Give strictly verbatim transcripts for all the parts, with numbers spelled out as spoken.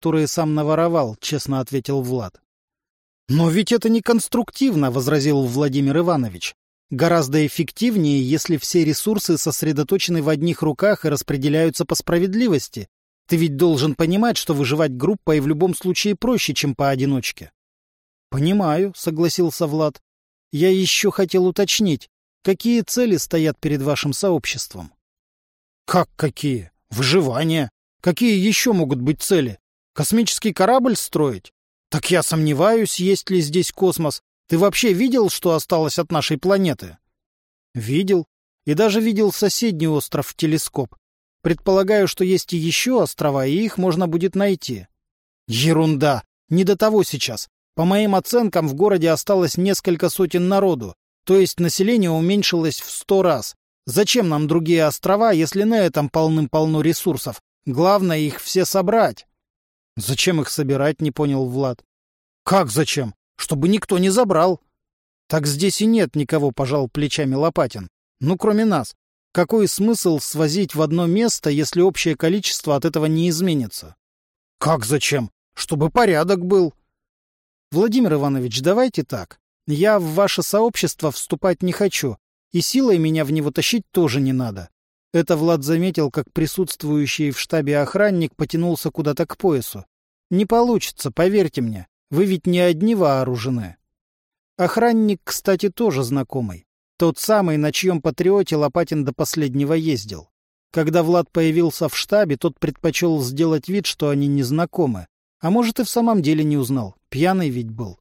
которые сам наворовал, — честно ответил Влад. — Но ведь это не конструктивно, — возразил Владимир Иванович. — Гораздо эффективнее, если все ресурсы сосредоточены в одних руках и распределяются по справедливости. Ты ведь должен понимать, что выживать группой в любом случае проще, чем поодиночке. — Понимаю, — согласился Влад. — Я еще хотел уточнить, какие цели стоят перед вашим сообществом? — Как какие? Выживание. Какие еще могут быть цели? Космический корабль строить? Так я сомневаюсь, есть ли здесь космос. Ты вообще видел, что осталось от нашей планеты? — Видел. И даже видел соседний остров в телескоп. Предполагаю, что есть и еще острова, и их можно будет найти. — Ерунда. Не до того сейчас. По моим оценкам, в городе осталось несколько сотен народу, то есть население уменьшилось в сто раз. Зачем нам другие острова, если на этом полным-полно ресурсов? Главное их все собрать. — Зачем их собирать, — не понял Влад. — Как зачем? Чтобы никто не забрал. — Так здесь и нет никого, — пожал плечами Лопатин. — Ну, кроме нас. Какой смысл свозить в одно место, если общее количество от этого не изменится? — Как зачем? Чтобы порядок был. — Владимир Иванович, давайте так. Я в ваше сообщество вступать не хочу, и силой меня в него тащить тоже не надо. Это Влад заметил, как присутствующий в штабе охранник потянулся куда-то к поясу. Не получится, поверьте мне, вы ведь не одни вооружены. Охранник, кстати, тоже знакомый. Тот самый, на чьем патриоте Лопатин до последнего ездил. Когда Влад появился в штабе, тот предпочел сделать вид, что они не знакомы. А может, и в самом деле не узнал. Пьяный ведь был.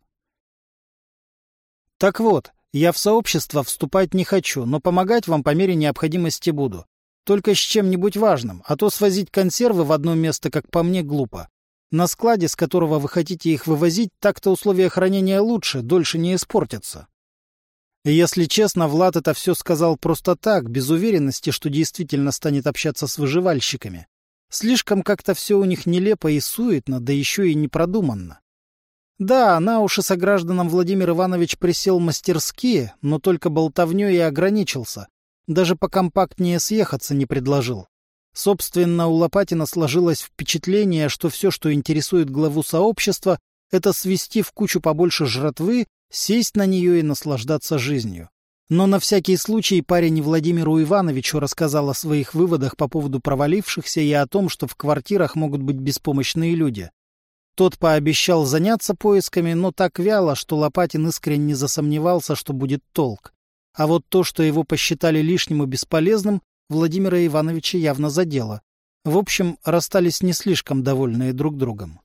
Так вот, я в сообщество вступать не хочу, но помогать вам по мере необходимости буду. Только с чем-нибудь важным, а то свозить консервы в одно место, как по мне, глупо. На складе, с которого вы хотите их вывозить, так-то условия хранения лучше, дольше не испортятся. И если честно, Влад это все сказал просто так, без уверенности, что действительно станет общаться с выживальщиками. Слишком как-то все у них нелепо и суетно, да еще и непродуманно. Да, на уши согражданам Владимир Иванович присел мастерски, но только болтовнёй и ограничился. Даже покомпактнее съехаться не предложил. Собственно, у Лопатина сложилось впечатление, что все, что интересует главу сообщества, это свести в кучу побольше жратвы, сесть на нее и наслаждаться жизнью. Но на всякий случай парень Владимиру Ивановичу рассказал о своих выводах по поводу провалившихся и о том, что в квартирах могут быть беспомощные люди. Тот пообещал заняться поисками, но так вяло, что Лопатин искренне засомневался, что будет толк. А вот то, что его посчитали лишним и бесполезным, Владимира Ивановича явно задело. В общем, расстались не слишком довольные друг другом.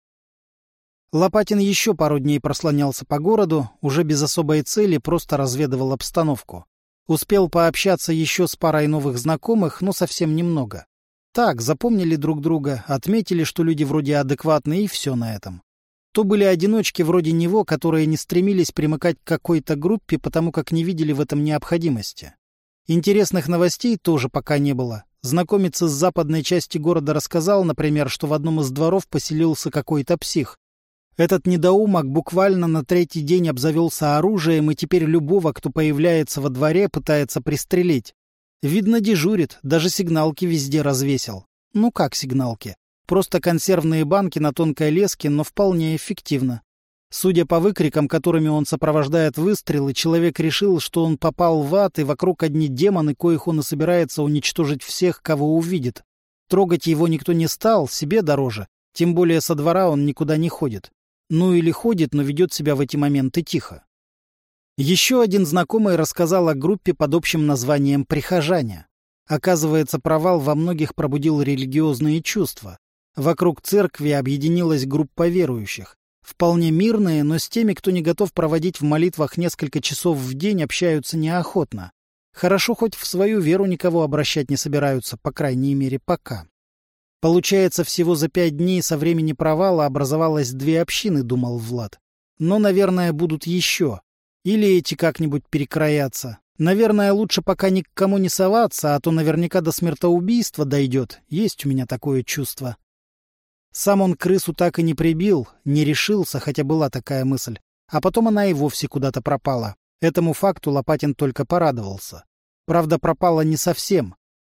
Лопатин еще пару дней прослонялся по городу, уже без особой цели, просто разведывал обстановку. Успел пообщаться еще с парой новых знакомых, но совсем немного. Так, запомнили друг друга, отметили, что люди вроде адекватные, и все на этом. То были одиночки вроде него, которые не стремились примыкать к какой-то группе, потому как не видели в этом необходимости. Интересных новостей тоже пока не было. Знакомец из западной части города рассказал, например, что в одном из дворов поселился какой-то псих. Этот недоумок буквально на третий день обзавелся оружием и теперь любого, кто появляется во дворе, пытается пристрелить. Видно, дежурит, даже сигналки везде развесил. Ну как сигналки? Просто консервные банки на тонкой леске, но вполне эффективно. Судя по выкрикам, которыми он сопровождает выстрелы, человек решил, что он попал в ад, и вокруг одни демоны, коих он и собирается уничтожить всех, кого увидит. Трогать его никто не стал, себе дороже. Тем более со двора он никуда не ходит. Ну или ходит, но ведет себя в эти моменты тихо. Еще один знакомый рассказал о группе под общим названием «Прихожане». Оказывается, провал во многих пробудил религиозные чувства. Вокруг церкви объединилась группа верующих. Вполне мирные, но с теми, кто не готов проводить в молитвах несколько часов в день, общаются неохотно. Хорошо, хоть в свою веру никого обращать не собираются, по крайней мере, пока. Получается, всего за пять дней со времени провала образовалось две общины, думал Влад. Но, наверное, будут еще. Или эти как-нибудь перекроятся. Наверное, лучше пока ни к кому не соваться, а то наверняка до смертоубийства дойдет. Есть у меня такое чувство. Сам он крысу так и не прибил, не решился, хотя была такая мысль. А потом она и вовсе куда-то пропала. Этому факту Лопатин только порадовался. Правда, пропала не совсем.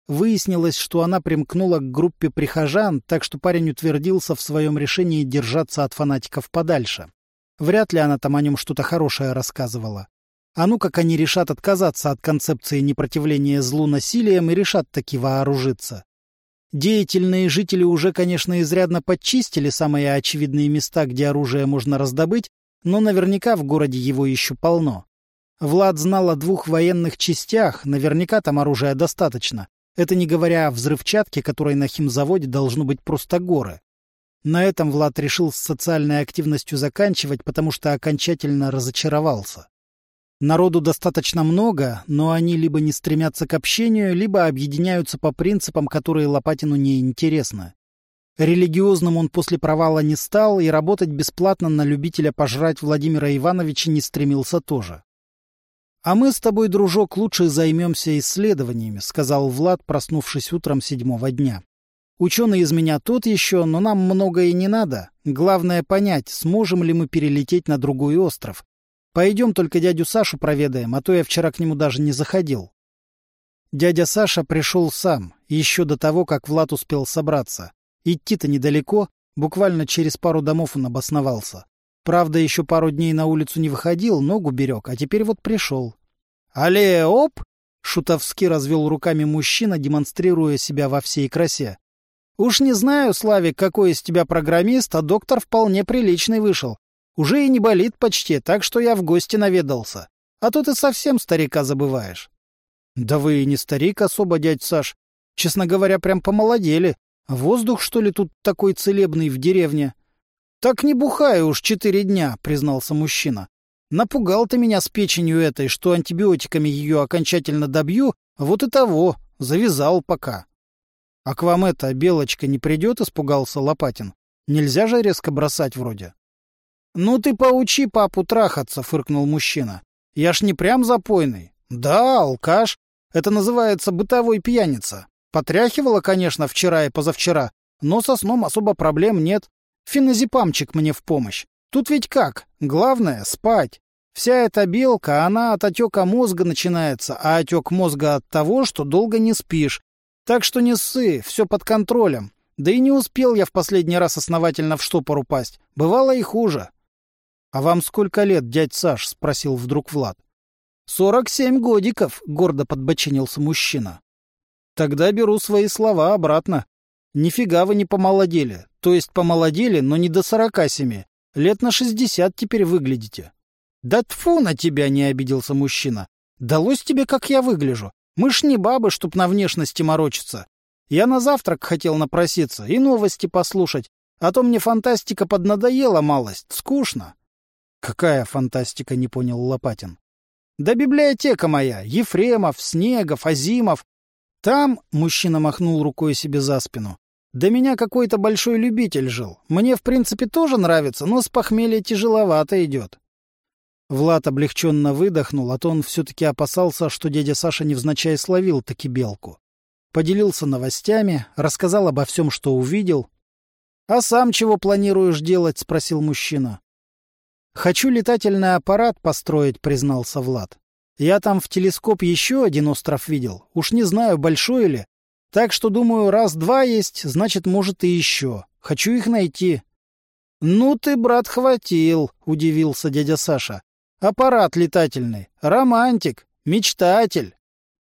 Выяснилось, что она примкнула к группе прихожан, так что парень утвердился в своем решении держаться от фанатиков подальше. Вряд ли она там о нем что-то хорошее рассказывала. А ну как они решат отказаться от концепции непротивления злу насилием и решат таки вооружиться. Деятельные жители уже, конечно, изрядно подчистили самые очевидные места, где оружие можно раздобыть, но наверняка в городе его еще полно. Влад знал о двух военных частях, наверняка там оружия достаточно. Это не говоря о взрывчатке, которой на химзаводе должно быть просто горы. На этом Влад решил с социальной активностью заканчивать, потому что окончательно разочаровался. Народу достаточно много, но они либо не стремятся к общению, либо объединяются по принципам, которые Лопатину не интересны. Религиозным он после провала не стал, и работать бесплатно на любителя пожрать Владимира Ивановича не стремился тоже. «А мы с тобой, дружок, лучше займемся исследованиями», — сказал Влад, проснувшись утром седьмого дня. «Ученый из меня тот еще, но нам многое не надо. Главное понять, сможем ли мы перелететь на другой остров. Пойдем только дядю Сашу проведаем, а то я вчера к нему даже не заходил». Дядя Саша пришел сам, еще до того, как Влад успел собраться. Идти-то недалеко, буквально через пару домов он обосновался. Правда, еще пару дней на улицу не выходил, ногу берег, а теперь вот пришел. «Але, оп!» — шутовски развел руками мужчина, демонстрируя себя во всей красе. «Уж не знаю, Славик, какой из тебя программист, а доктор вполне приличный вышел. Уже и не болит почти, так что я в гости наведался. А то ты совсем старика забываешь». «Да вы и не старик особо, дядь Саш. Честно говоря, прям помолодели. Воздух, что ли, тут такой целебный в деревне?» «Так не бухаю уж четыре дня», — признался мужчина. «Напугал ты меня с печенью этой, что антибиотиками ее окончательно добью, вот и того, завязал пока». «А к вам эта белочка не придет?» — испугался Лопатин. «Нельзя же резко бросать вроде». «Ну ты поучи папу трахаться», — фыркнул мужчина. «Я ж не прям запойный. Да, алкаш. Это называется бытовой пьяница. Потряхивала, конечно, вчера и позавчера, но со сном особо проблем нет. Феназепамчик мне в помощь. Тут ведь как? Главное — спать. Вся эта белка, она от отека мозга начинается, а отек мозга от того, что долго не спишь. Так что не ссы, все под контролем. Да и не успел я в последний раз основательно в штопор упасть. Бывало и хуже». «А вам сколько лет, дядь Саш?» — спросил вдруг Влад. «Сорок семь годиков», — гордо подбочинился мужчина. «Тогда беру свои слова обратно. Нифига вы не помолодели. То есть помолодели, но не до сорока семи. Лет на шестьдесят теперь выглядите». «Да тьфу на тебя!» — не обиделся мужчина. «Далось тебе, как я выгляжу. Мы ж не бабы, чтоб на внешности морочиться. Я на завтрак хотел напроситься и новости послушать, а то мне фантастика поднадоела малость, скучно». «Какая фантастика?» — не понял Лопатин. «Да библиотека моя, Ефремов, Снегов, Азимов. Там, — мужчина махнул рукой себе за спину, — до меня какой-то большой любитель жил. Мне, в принципе, тоже нравится, но с похмелья тяжеловато идет». Влад облегченно выдохнул, а то он все-таки опасался, что дядя Саша невзначай словил таки белку. Поделился новостями, рассказал обо всем, что увидел. «А сам чего планируешь делать?» — спросил мужчина. «Хочу летательный аппарат построить», — признался Влад. «Я там в телескоп еще один остров видел. Уж не знаю, большой ли. Так что, думаю, раз-два есть, значит, может, и еще. Хочу их найти». «Ну ты, брат, хватил», — удивился дядя Саша. «Аппарат летательный. Романтик. Мечтатель».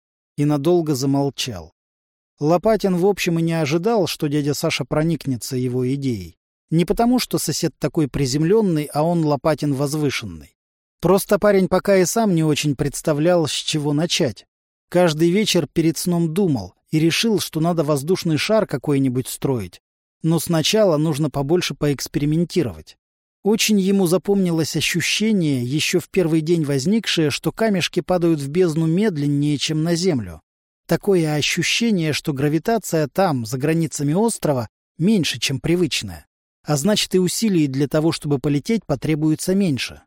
И надолго замолчал. Лопатин, в общем, и не ожидал, что дядя Саша проникнется его идеей. Не потому, что сосед такой приземленный, а он, Лопатин, возвышенный. Просто парень пока и сам не очень представлял, с чего начать. Каждый вечер перед сном думал и решил, что надо воздушный шар какой-нибудь строить. Но сначала нужно побольше поэкспериментировать. Очень ему запомнилось ощущение, еще в первый день возникшее, что камешки падают в бездну медленнее, чем на землю. Такое ощущение, что гравитация там, за границами острова, меньше, чем привычная. А значит, и усилий для того, чтобы полететь, потребуется меньше.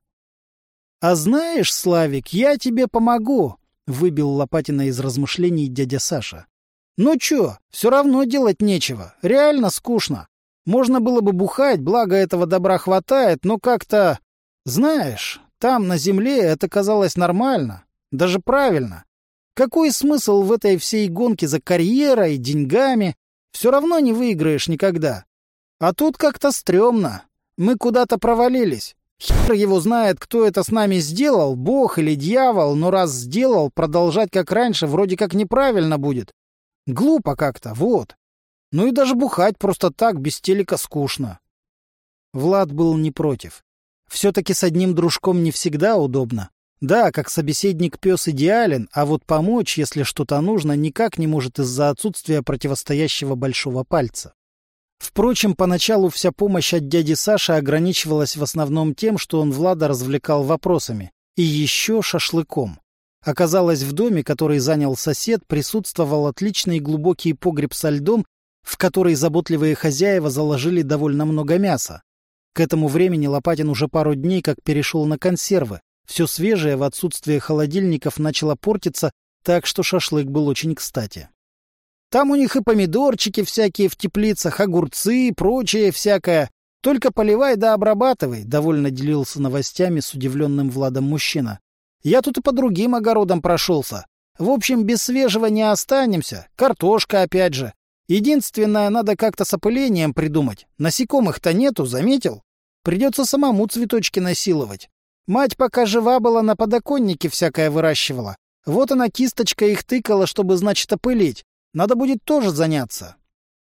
«А знаешь, Славик, я тебе помогу», — выбил Лопатина из размышлений дядя Саша. «Ну чё, все равно делать нечего, реально скучно. Можно было бы бухать, благо этого добра хватает, но как-то... Знаешь, там, на земле, это казалось нормально, даже правильно. Какой смысл в этой всей гонке за карьерой, деньгами? Все равно не выиграешь никогда. А тут как-то стрёмно. Мы куда-то провалились. Хер его знает, кто это с нами сделал, бог или дьявол, но раз сделал, продолжать как раньше вроде как неправильно будет. Глупо как-то, вот. Ну и даже бухать просто так, без телека, скучно. Влад был не против. Все-таки с одним дружком не всегда удобно. Да, как собеседник пес идеален, а вот помочь, если что-то нужно, никак не может из-за отсутствия противостоящего большого пальца. Впрочем, поначалу вся помощь от дяди Саши ограничивалась в основном тем, что он Влада развлекал вопросами. И еще шашлыком. Оказалось, в доме, который занял сосед, присутствовал отличный глубокий погреб со льдом, в который заботливые хозяева заложили довольно много мяса. К этому времени Лопатин уже пару дней как перешел на консервы. Все свежее в отсутствие холодильников начало портиться, так что шашлык был очень кстати. Там у них и помидорчики всякие в теплицах, огурцы и прочее всякое. Только поливай да обрабатывай, — довольно делился новостями с удивленным Владом мужчина. Я тут и по другим огородам прошелся. В общем, без свежего не останемся. Картошка опять же. Единственное, надо как-то с опылением придумать. Насекомых-то нету, заметил? Придется самому цветочки насиловать. Мать, пока жива была, на подоконнике всякое выращивала. Вот она кисточкой их тыкала, чтобы, значит, опылить. Надо будет тоже заняться.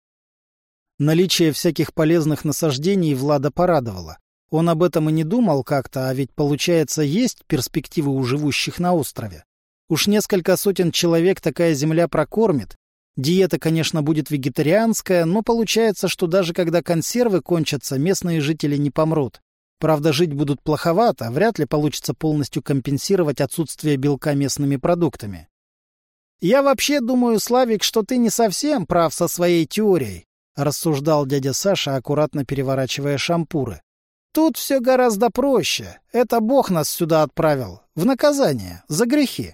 Наличие всяких полезных насаждений Влада порадовало. Он об этом и не думал как-то, а ведь, получается, есть перспективы у живущих на острове. Уж несколько сотен человек такая земля прокормит. Диета, конечно, будет вегетарианская, но получается, что даже когда консервы кончатся, местные жители не помрут. Правда, жить будут плоховато, вряд ли получится полностью компенсировать отсутствие белка местными продуктами. «Я вообще думаю, Славик, что ты не совсем прав со своей теорией», — рассуждал дядя Саша, аккуратно переворачивая шампуры. «Тут все гораздо проще. Это Бог нас сюда отправил. В наказание. За грехи».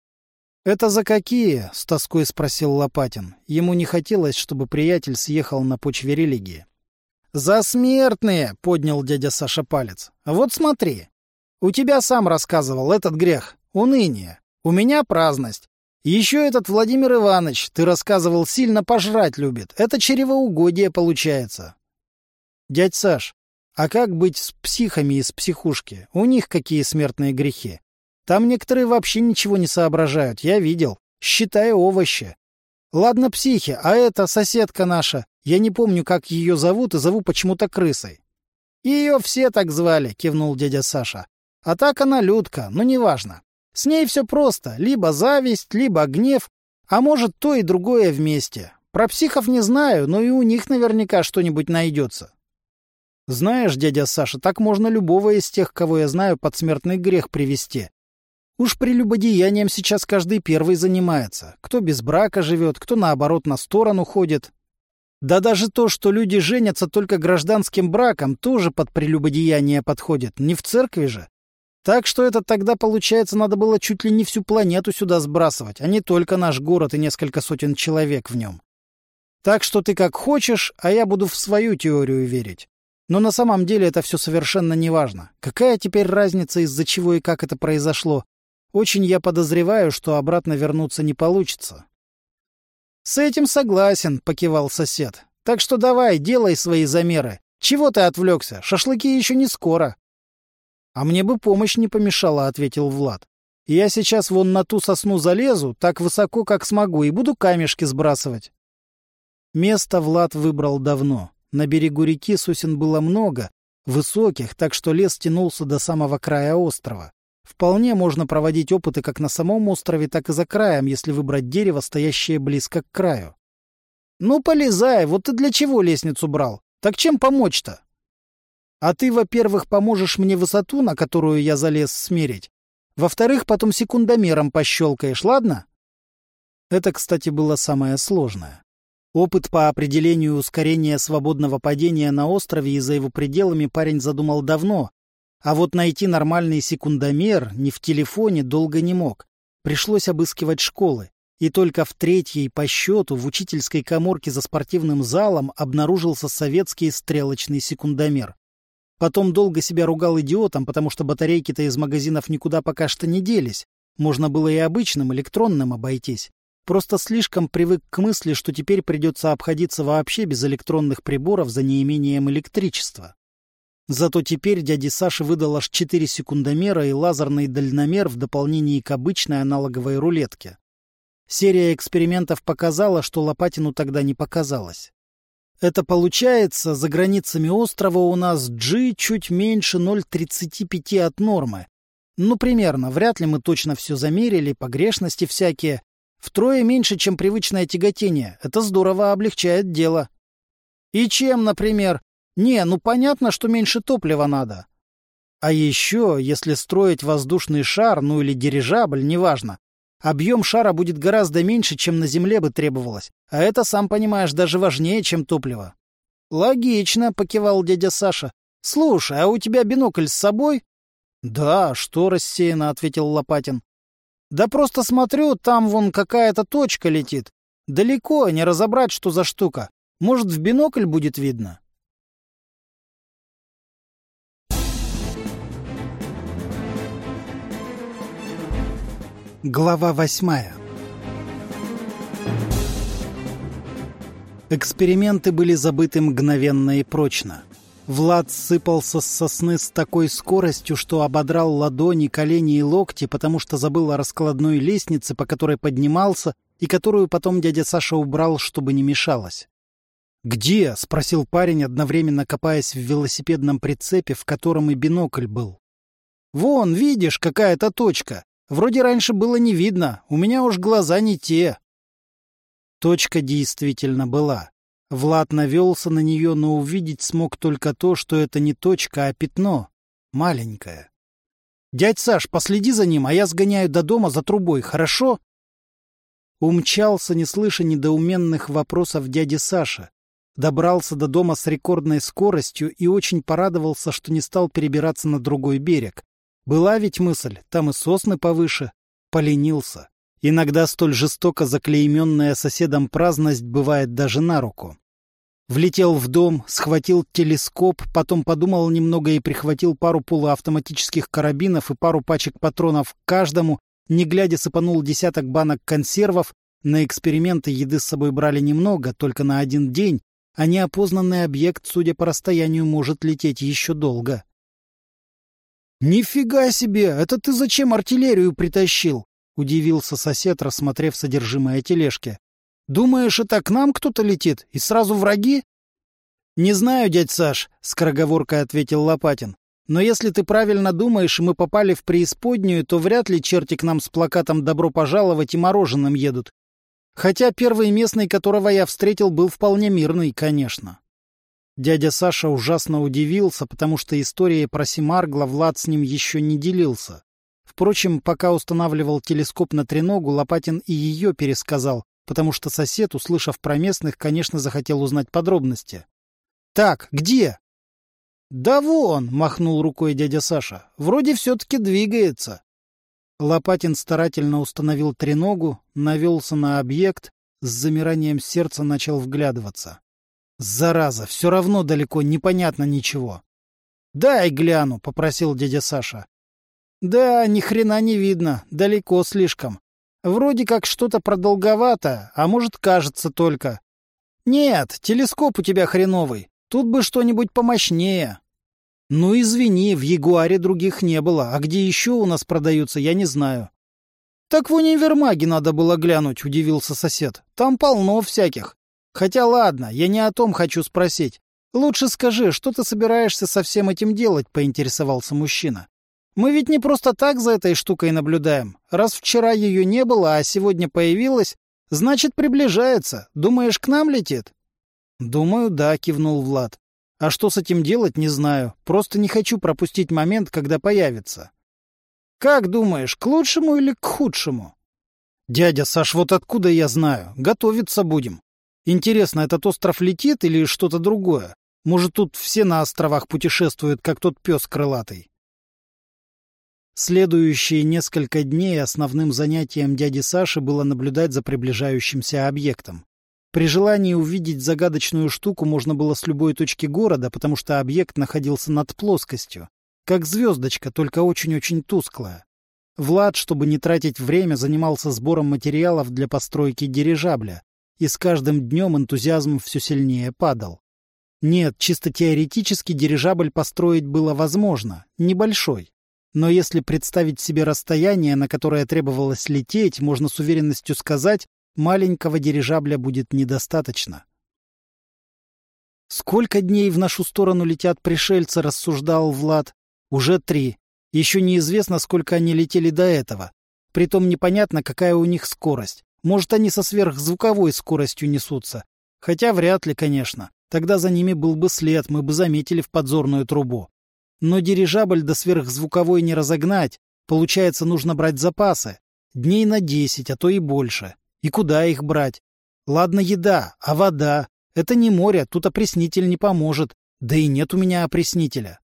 «Это за какие?» — с тоской спросил Лопатин. Ему не хотелось, чтобы приятель съехал на почве религии. «За смертные!» — поднял дядя Саша палец. «Вот смотри. У тебя сам рассказывал этот грех. Уныние. У меня праздность. Еще этот Владимир Иванович, ты рассказывал, сильно пожрать любит. Это чревоугодие получается». «Дядь Саш, а как быть с психами из психушки? У них какие смертные грехи? Там некоторые вообще ничего не соображают, я видел. Считай овощи. Ладно, психи, а это соседка наша. Я не помню, как ее зовут, и зову почему-то крысой». «Ее все так звали», — кивнул дядя Саша. «А так она Людка, но неважно. С ней все просто. Либо зависть, либо гнев, а может, то и другое вместе. Про психов не знаю, но и у них наверняка что-нибудь найдется». «Знаешь, дядя Саша, так можно любого из тех, кого я знаю, под смертный грех привести. Уж прелюбодеянием сейчас каждый первый занимается. Кто без брака живет, кто, наоборот, на сторону ходит. Да даже то, что люди женятся только гражданским браком, тоже под прелюбодеяние подходит. Не в церкви же. Так что это тогда, получается, надо было чуть ли не всю планету сюда сбрасывать, а не только наш город и несколько сотен человек в нем. Так что ты как хочешь, а я буду в свою теорию верить. Но на самом деле это все совершенно неважно. Какая теперь разница, из-за чего и как это произошло? Очень я подозреваю, что обратно вернуться не получится. — С этим согласен, — покивал сосед. — Так что давай, делай свои замеры. Чего ты отвлекся? Шашлыки еще не скоро. — А мне бы помощь не помешала, — ответил Влад. — Я сейчас вон на ту сосну залезу, так высоко, как смогу, и буду камешки сбрасывать. Место Влад выбрал давно. На берегу реки сосен было много, высоких, так что лес тянулся до самого края острова. Вполне можно проводить опыты как на самом острове, так и за краем, если выбрать дерево, стоящее близко к краю. — Ну, полезай, вот ты для чего лестницу брал? Так чем помочь-то? — А ты, во-первых, поможешь мне высоту, на которую я залез, смерить. Во-вторых, потом секундомером пощелкаешь, ладно? Это, кстати, было самое сложное. Опыт по определению ускорения свободного падения на острове и за его пределами парень задумал давно, а вот найти нормальный секундомер ни в телефоне долго не мог. Пришлось обыскивать школы, и только в третьей по счету в учительской каморке за спортивным залом обнаружился советский стрелочный секундомер. Потом долго себя ругал идиотом, потому что батарейки-то из магазинов никуда пока что не делись. Можно было и обычным электронным обойтись. Просто слишком привык к мысли, что теперь придется обходиться вообще без электронных приборов за неимением электричества. Зато теперь дяде Саше выдал аж четыре секундомера и лазерный дальномер в дополнении к обычной аналоговой рулетке. Серия экспериментов показала, что Лопатину тогда не показалось. Это получается, за границами острова у нас G чуть меньше ноль целых тридцать пять от нормы. Ну, примерно, вряд ли мы точно все замерили, погрешности всякие. Втрое меньше, чем привычное тяготение. Это здорово облегчает дело. И чем, например? Не, ну понятно, что меньше топлива надо. А еще, если строить воздушный шар, ну или дирижабль, неважно, объем шара будет гораздо меньше, чем на Земле бы требовалось. А это, сам понимаешь, даже важнее, чем топливо. Логично, покивал дядя Саша. Слушай, а у тебя бинокль с собой? Да, что рассеянно, ответил Лопатин. Да просто смотрю, там вон какая-то точка летит. Далеко, не разобрать, что за штука. Может, в бинокль будет видно? Глава восьмая. Эксперименты были забыты мгновенно и прочно. Влад сыпался с сосны с такой скоростью, что ободрал ладони, колени и локти, потому что забыл о раскладной лестнице, по которой поднимался, и которую потом дядя Саша убрал, чтобы не мешалось. «Где?» — спросил парень, одновременно копаясь в велосипедном прицепе, в котором и бинокль был. «Вон, видишь, какая-то точка. Вроде раньше было не видно, у меня уж глаза не те». Точка действительно была. Влад навелся на нее, но увидеть смог только то, что это не точка, а пятно. Маленькое. «Дядь Саш, последи за ним, а я сгоняю до дома за трубой, хорошо?» Умчался, не слыша недоуменных вопросов дяди Саши. Добрался до дома с рекордной скоростью и очень порадовался, что не стал перебираться на другой берег. Была ведь мысль, там и сосны повыше. Поленился. Иногда столь жестоко заклейменная соседом праздность бывает даже на руку. Влетел в дом, схватил телескоп, потом подумал немного и прихватил пару полуавтоматических карабинов и пару пачек патронов к каждому, не глядя сыпанул десяток банок консервов. На эксперименты еды с собой брали немного, только на один день, а неопознанный объект, судя по расстоянию, может лететь еще долго. «Нифига себе! Это ты зачем артиллерию притащил?» — удивился сосед, рассмотрев содержимое тележки. «Думаешь, это к нам кто-то летит? И сразу враги?» «Не знаю, дядь Саш», — скороговоркой ответил Лопатин. «Но если ты правильно думаешь, и мы попали в преисподнюю, то вряд ли черти к нам с плакатом «Добро пожаловать» и мороженым едут. Хотя первый местный, которого я встретил, был вполне мирный, конечно». Дядя Саша ужасно удивился, потому что историей про Семаргла Влад с ним еще не делился. Впрочем, пока устанавливал телескоп на треногу, Лопатин и ее пересказал, потому что сосед, услышав про местных, конечно, захотел узнать подробности. «Так, где?» «Да вон!» — махнул рукой дядя Саша. «Вроде все-таки двигается». Лопатин старательно установил треногу, навелся на объект, с замиранием сердца начал вглядываться. «Зараза, все равно далеко, непонятно ничего». «Дай гляну», — попросил дядя Саша. «Да, ни хрена не видно, далеко слишком. Вроде как что-то продолговато, а может, кажется только. Нет, телескоп у тебя хреновый, тут бы что-нибудь помощнее». «Ну, извини, в Ягуаре других не было, а где еще у нас продаются, я не знаю». «Так в универмаге надо было глянуть», — удивился сосед. «Там полно всяких. Хотя ладно, я не о том хочу спросить. Лучше скажи, что ты собираешься со всем этим делать?» — поинтересовался мужчина. «Мы ведь не просто так за этой штукой наблюдаем. Раз вчера ее не было, а сегодня появилась, значит, приближается. Думаешь, к нам летит?» «Думаю, да», — кивнул Влад. «А что с этим делать, не знаю. Просто не хочу пропустить момент, когда появится». «Как думаешь, к лучшему или к худшему?» «Дядя Саш, вот откуда я знаю? Готовиться будем. Интересно, этот остров летит или что-то другое? Может, тут все на островах путешествуют, как тот пес крылатый?» Следующие несколько дней основным занятием дяди Саши было наблюдать за приближающимся объектом. При желании увидеть загадочную штуку можно было с любой точки города, потому что объект находился над плоскостью, как звездочка, только очень-очень тусклая. Влад, чтобы не тратить время, занимался сбором материалов для постройки дирижабля, и с каждым днем энтузиазм все сильнее падал. Нет, чисто теоретически дирижабль построить было возможно, небольшой. Но если представить себе расстояние, на которое требовалось лететь, можно с уверенностью сказать, маленького дирижабля будет недостаточно. «Сколько дней в нашу сторону летят пришельцы?» — рассуждал Влад. «Уже три. Еще неизвестно, сколько они летели до этого. Притом непонятно, какая у них скорость. Может, они со сверхзвуковой скоростью несутся. Хотя вряд ли, конечно. Тогда за ними был бы след, мы бы заметили в подзорную трубу. Но дирижабль до сверхзвуковой не разогнать. Получается, нужно брать запасы. Дней на десять, а то и больше. И куда их брать? Ладно, еда, а вода? Это не море, тут опреснитель не поможет. Да и нет у меня опреснителя».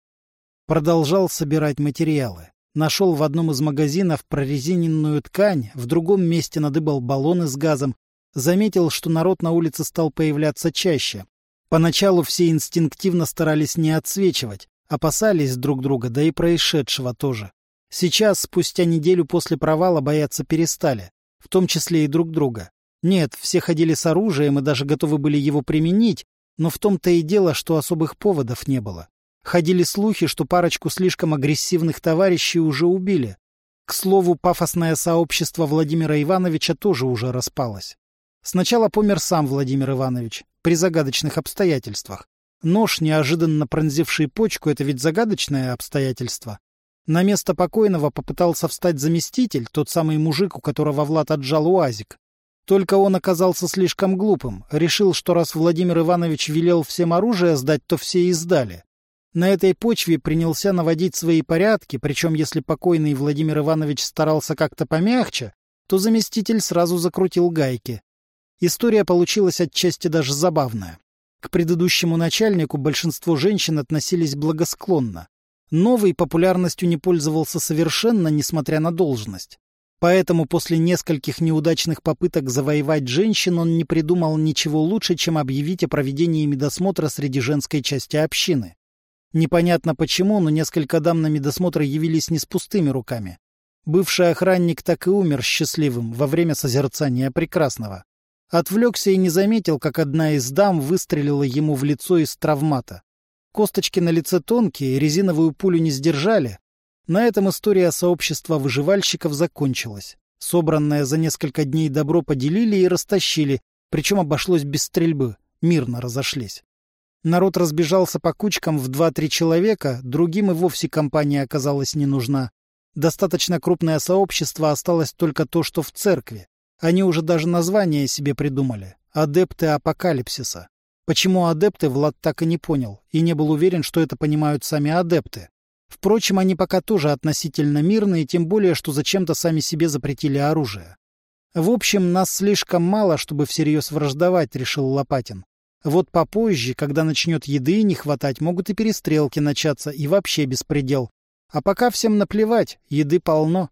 Продолжал собирать материалы. Нашел в одном из магазинов прорезиненную ткань, в другом месте надыбал баллоны с газом. Заметил, что народ на улице стал появляться чаще. Поначалу все инстинктивно старались не отсвечивать, опасались друг друга, да и происшедшего тоже. Сейчас, спустя неделю после провала, бояться перестали, в том числе и друг друга. Нет, все ходили с оружием и даже готовы были его применить, но в том-то и дело, что особых поводов не было. Ходили слухи, что парочку слишком агрессивных товарищей уже убили. К слову, пафосное сообщество Владимира Ивановича тоже уже распалось. Сначала помер сам Владимир Иванович, при загадочных обстоятельствах. Нож, неожиданно пронзивший почку, — это ведь загадочное обстоятельство. На место покойного попытался встать заместитель, тот самый мужик, у которого Влад отжал уазик. Только он оказался слишком глупым, решил, что раз Владимир Иванович велел всем оружие сдать, то все и сдали. На этой почве принялся наводить свои порядки, причем если покойный Владимир Иванович старался как-то помягче, то заместитель сразу закрутил гайки. История получилась отчасти даже забавная. К предыдущему начальнику большинство женщин относились благосклонно. Новый популярностью не пользовался совершенно, несмотря на должность. Поэтому после нескольких неудачных попыток завоевать женщин он не придумал ничего лучше, чем объявить о проведении медосмотра среди женской части общины. Непонятно почему, но несколько дам на медосмотр явились не с пустыми руками. Бывший охранник так и умер счастливым во время созерцания прекрасного. Отвлекся и не заметил, как одна из дам выстрелила ему в лицо из травмата. Косточки на лице тонкие, резиновую пулю не сдержали. На этом история сообщества выживальщиков закончилась. Собранное за несколько дней добро поделили и растащили, причем обошлось без стрельбы, мирно разошлись. Народ разбежался по кучкам в два-три человека, другим и вовсе компания оказалась не нужна. Достаточно крупное сообщество, осталось только то, что в церкви. Они уже даже название себе придумали — «Адепты Апокалипсиса». Почему адепты, Влад так и не понял, и не был уверен, что это понимают сами адепты. Впрочем, они пока тоже относительно мирные, тем более, что зачем-то сами себе запретили оружие. В общем, нас слишком мало, чтобы всерьез враждовать, решил Лопатин. Вот попозже, когда начнет еды не хватать, могут и перестрелки начаться, и вообще беспредел. А пока всем наплевать, еды полно.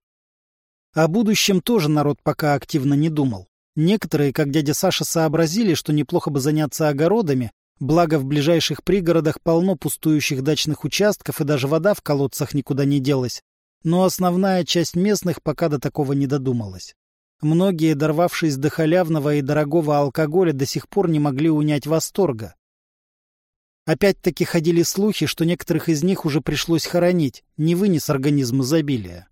О будущем тоже народ пока активно не думал. Некоторые, как дядя Саша, сообразили, что неплохо бы заняться огородами, благо в ближайших пригородах полно пустующих дачных участков и даже вода в колодцах никуда не делась. Но основная часть местных пока до такого не додумалась. Многие, дорвавшись до халявного и дорогого алкоголя, до сих пор не могли унять восторга. Опять-таки ходили слухи, что некоторых из них уже пришлось хоронить, не вынес организм изобилия.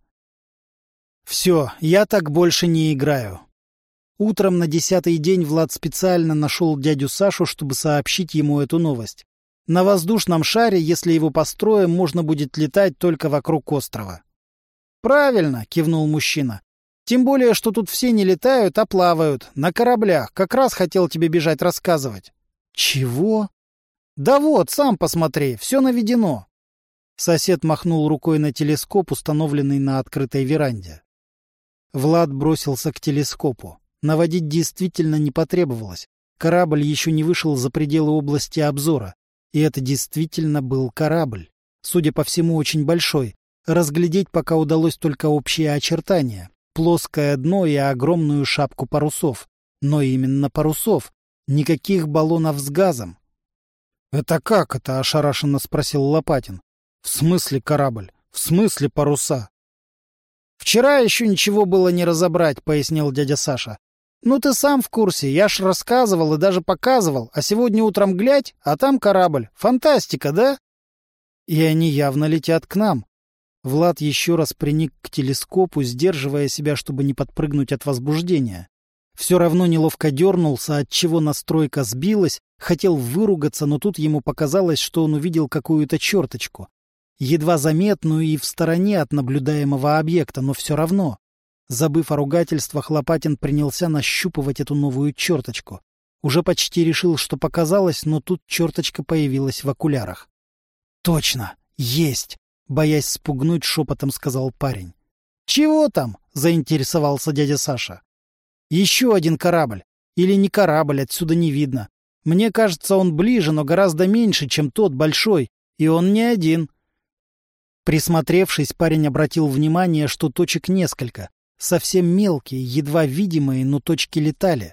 Все, я так больше не играю. Утром на десятый день Влад специально нашел дядю Сашу, чтобы сообщить ему эту новость. На воздушном шаре, если его построим, можно будет летать только вокруг острова. «Правильно», — кивнул мужчина. «Тем более, что тут все не летают, а плавают, на кораблях. Как раз хотел тебе бежать рассказывать». «Чего?» «Да вот, сам посмотри, все наведено». Сосед махнул рукой на телескоп, установленный на открытой веранде. Влад бросился к телескопу. Наводить действительно не потребовалось. Корабль еще не вышел за пределы области обзора. И это действительно был корабль. Судя по всему, очень большой. Разглядеть пока удалось только общие очертания. Плоское дно и огромную шапку парусов. Но именно парусов. Никаких баллонов с газом. — Это как это? — ошарашенно спросил Лопатин. — В смысле корабль? В смысле паруса? «Вчера еще ничего было не разобрать», — пояснил дядя Саша. «Ну ты сам в курсе, я ж рассказывал и даже показывал, а сегодня утром глядь, а там корабль. Фантастика, да?» «И они явно летят к нам». Влад еще раз приник к телескопу, сдерживая себя, чтобы не подпрыгнуть от возбуждения. Все равно неловко дернулся, отчего настройка сбилась, хотел выругаться, но тут ему показалось, что он увидел какую-то черточку. Едва заметную и в стороне от наблюдаемого объекта, но все равно. Забыв о ругательствах, Лопатин принялся нащупывать эту новую черточку. Уже почти решил, что показалось, но тут черточка появилась в окулярах. «Точно! Есть!» — боясь спугнуть, шепотом сказал парень. «Чего там?» — заинтересовался дядя Саша. «Еще один корабль. Или не корабль, отсюда не видно. Мне кажется, он ближе, но гораздо меньше, чем тот большой. И он не один». Присмотревшись, парень обратил внимание, что точек несколько. Совсем мелкие, едва видимые, но точки летали.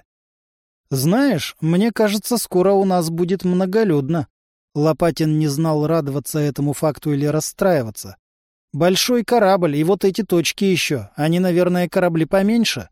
«Знаешь, мне кажется, скоро у нас будет многолюдно». Лопатин не знал, радоваться этому факту или расстраиваться. «Большой корабль, и вот эти точки еще. Они, наверное, корабли поменьше».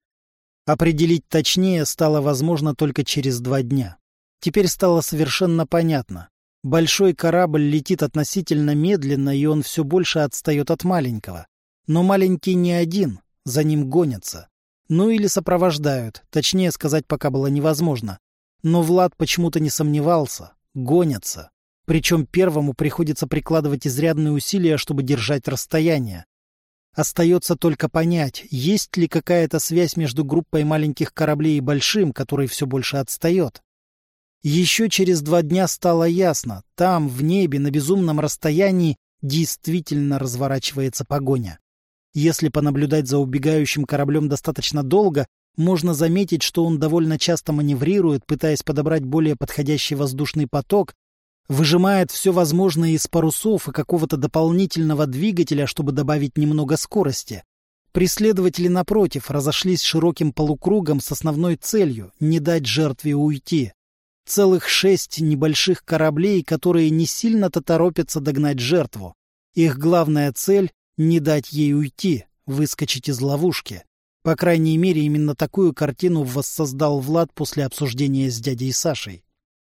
Определить точнее стало возможно только через два дня. Теперь стало совершенно понятно. Большой корабль летит относительно медленно, и он все больше отстает от маленького. Но маленький не один, за ним гонятся. Ну или сопровождают, точнее сказать пока было невозможно. Но Влад почему-то не сомневался. Гонятся. Причем первому приходится прикладывать изрядные усилия, чтобы держать расстояние. Остается только понять, есть ли какая-то связь между группой маленьких кораблей и большим, который все больше отстает. Еще через два дня стало ясно, там, в небе, на безумном расстоянии, действительно разворачивается погоня. Если понаблюдать за убегающим кораблем достаточно долго, можно заметить, что он довольно часто маневрирует, пытаясь подобрать более подходящий воздушный поток, выжимает все возможное из парусов и какого-то дополнительного двигателя, чтобы добавить немного скорости. Преследователи, напротив, разошлись широким полукругом с основной целью — не дать жертве уйти. Целых шесть небольших кораблей, которые не сильно-то торопятся догнать жертву. Их главная цель — не дать ей уйти, выскочить из ловушки. По крайней мере, именно такую картину воссоздал Влад после обсуждения с дядей Сашей.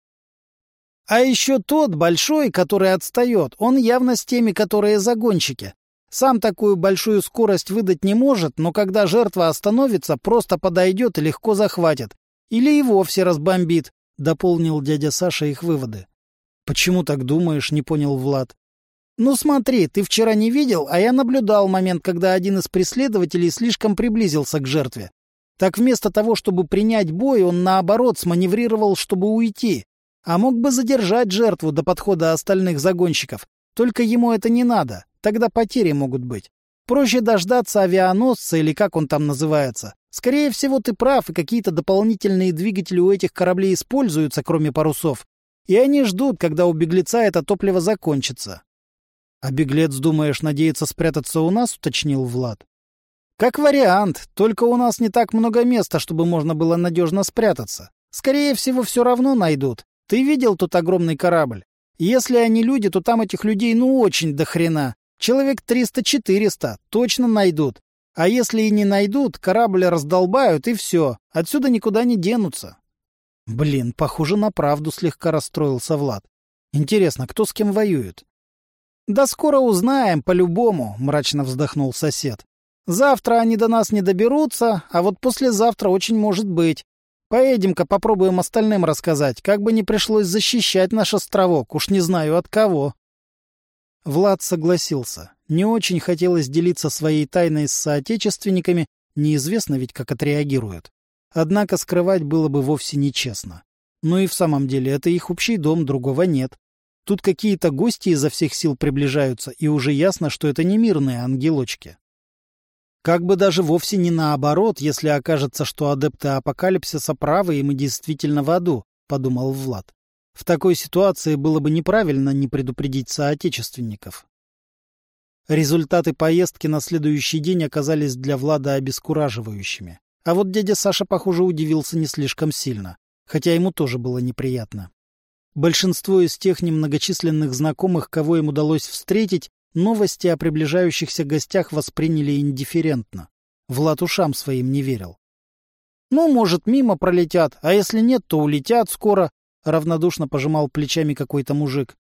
А еще тот большой, который отстает, он явно с теми, которые загонщики. Сам такую большую скорость выдать не может, но когда жертва остановится, просто подойдет и легко захватит. Или и вовсе разбомбит, — дополнил дядя Саша их выводы. — Почему так думаешь, — не понял Влад. — Ну смотри, ты вчера не видел, а я наблюдал момент, когда один из преследователей слишком приблизился к жертве. Так вместо того, чтобы принять бой, он наоборот сманеврировал, чтобы уйти. А мог бы задержать жертву до подхода остальных загонщиков. Только ему это не надо. Тогда потери могут быть. Проще дождаться авианосца или как он там называется. Скорее всего, ты прав, и какие-то дополнительные двигатели у этих кораблей используются, кроме парусов. И они ждут, когда у беглеца это топливо закончится. — А беглец, думаешь, надеется спрятаться у нас? — уточнил Влад. — Как вариант. Только у нас не так много места, чтобы можно было надежно спрятаться. Скорее всего, все равно найдут. Ты видел тут огромный корабль? Если они люди, то там этих людей ну очень до хрена. Человек триста-четыреста точно найдут. А если и не найдут, корабль раздолбают и все. Отсюда никуда не денутся. Блин, похоже на правду, слегка расстроился Влад. Интересно, кто с кем воюет? Да скоро узнаем, по-любому, мрачно вздохнул сосед. Завтра они до нас не доберутся, а вот послезавтра очень может быть. Поедем-ка попробуем остальным рассказать, как бы не пришлось защищать наш островок, уж не знаю от кого. Влад согласился. Не очень хотелось делиться своей тайной с соотечественниками, неизвестно ведь, как отреагируют. Однако скрывать было бы вовсе нечестно. Но и в самом деле это их общий дом, другого нет. Тут какие-то гости изо всех сил приближаются, и уже ясно, что это не мирные ангелочки. Как бы даже вовсе не наоборот, если окажется, что адепты апокалипсиса правы, и мы действительно в аду, — подумал Влад. В такой ситуации было бы неправильно не предупредить соотечественников. Результаты поездки на следующий день оказались для Влада обескураживающими. А вот дядя Саша, похоже, удивился не слишком сильно, хотя ему тоже было неприятно. Большинство из тех немногочисленных знакомых, кого им удалось встретить, новости о приближающихся гостях восприняли индифферентно. Влад ушам своим не верил. «Ну, может, мимо пролетят, а если нет, то улетят скоро», — равнодушно пожимал плечами какой-то мужик.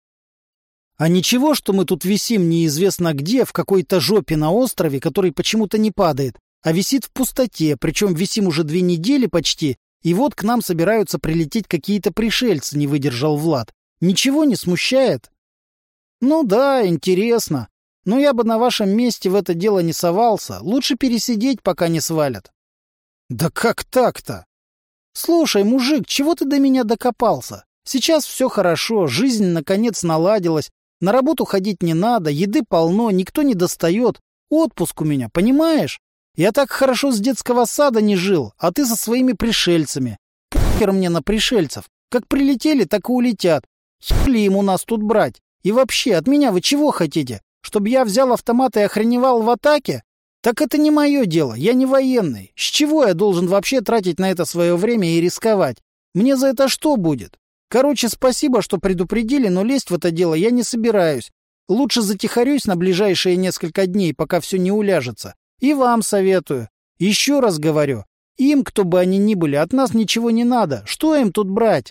«А ничего, что мы тут висим неизвестно где, в какой-то жопе на острове, который почему-то не падает, а висит в пустоте, причем висим уже две недели почти, и вот к нам собираются прилететь какие-то пришельцы», — не выдержал Влад. «Ничего не смущает?» «Ну да, интересно. Но я бы на вашем месте в это дело не совался. Лучше пересидеть, пока не свалят». «Да как так-то?» «Слушай, мужик, чего ты до меня докопался? Сейчас все хорошо, жизнь наконец наладилась, на работу ходить не надо, еды полно, никто не достает, отпуск у меня, понимаешь? Я так хорошо с детского сада не жил, а ты со своими пришельцами. Похер мне на пришельцев. Как прилетели, так и улетят. Хер им у нас тут брать? И вообще, от меня вы чего хотите? Чтобы я взял автомат и охреневал в атаке? Так это не мое дело, я не военный. С чего я должен вообще тратить на это свое время и рисковать? Мне за это что будет? Короче, спасибо, что предупредили, но лезть в это дело я не собираюсь. Лучше затихарюсь на ближайшие несколько дней, пока все не уляжется. И вам советую. Еще раз говорю, им, кто бы они ни были, от нас ничего не надо. Что им тут брать?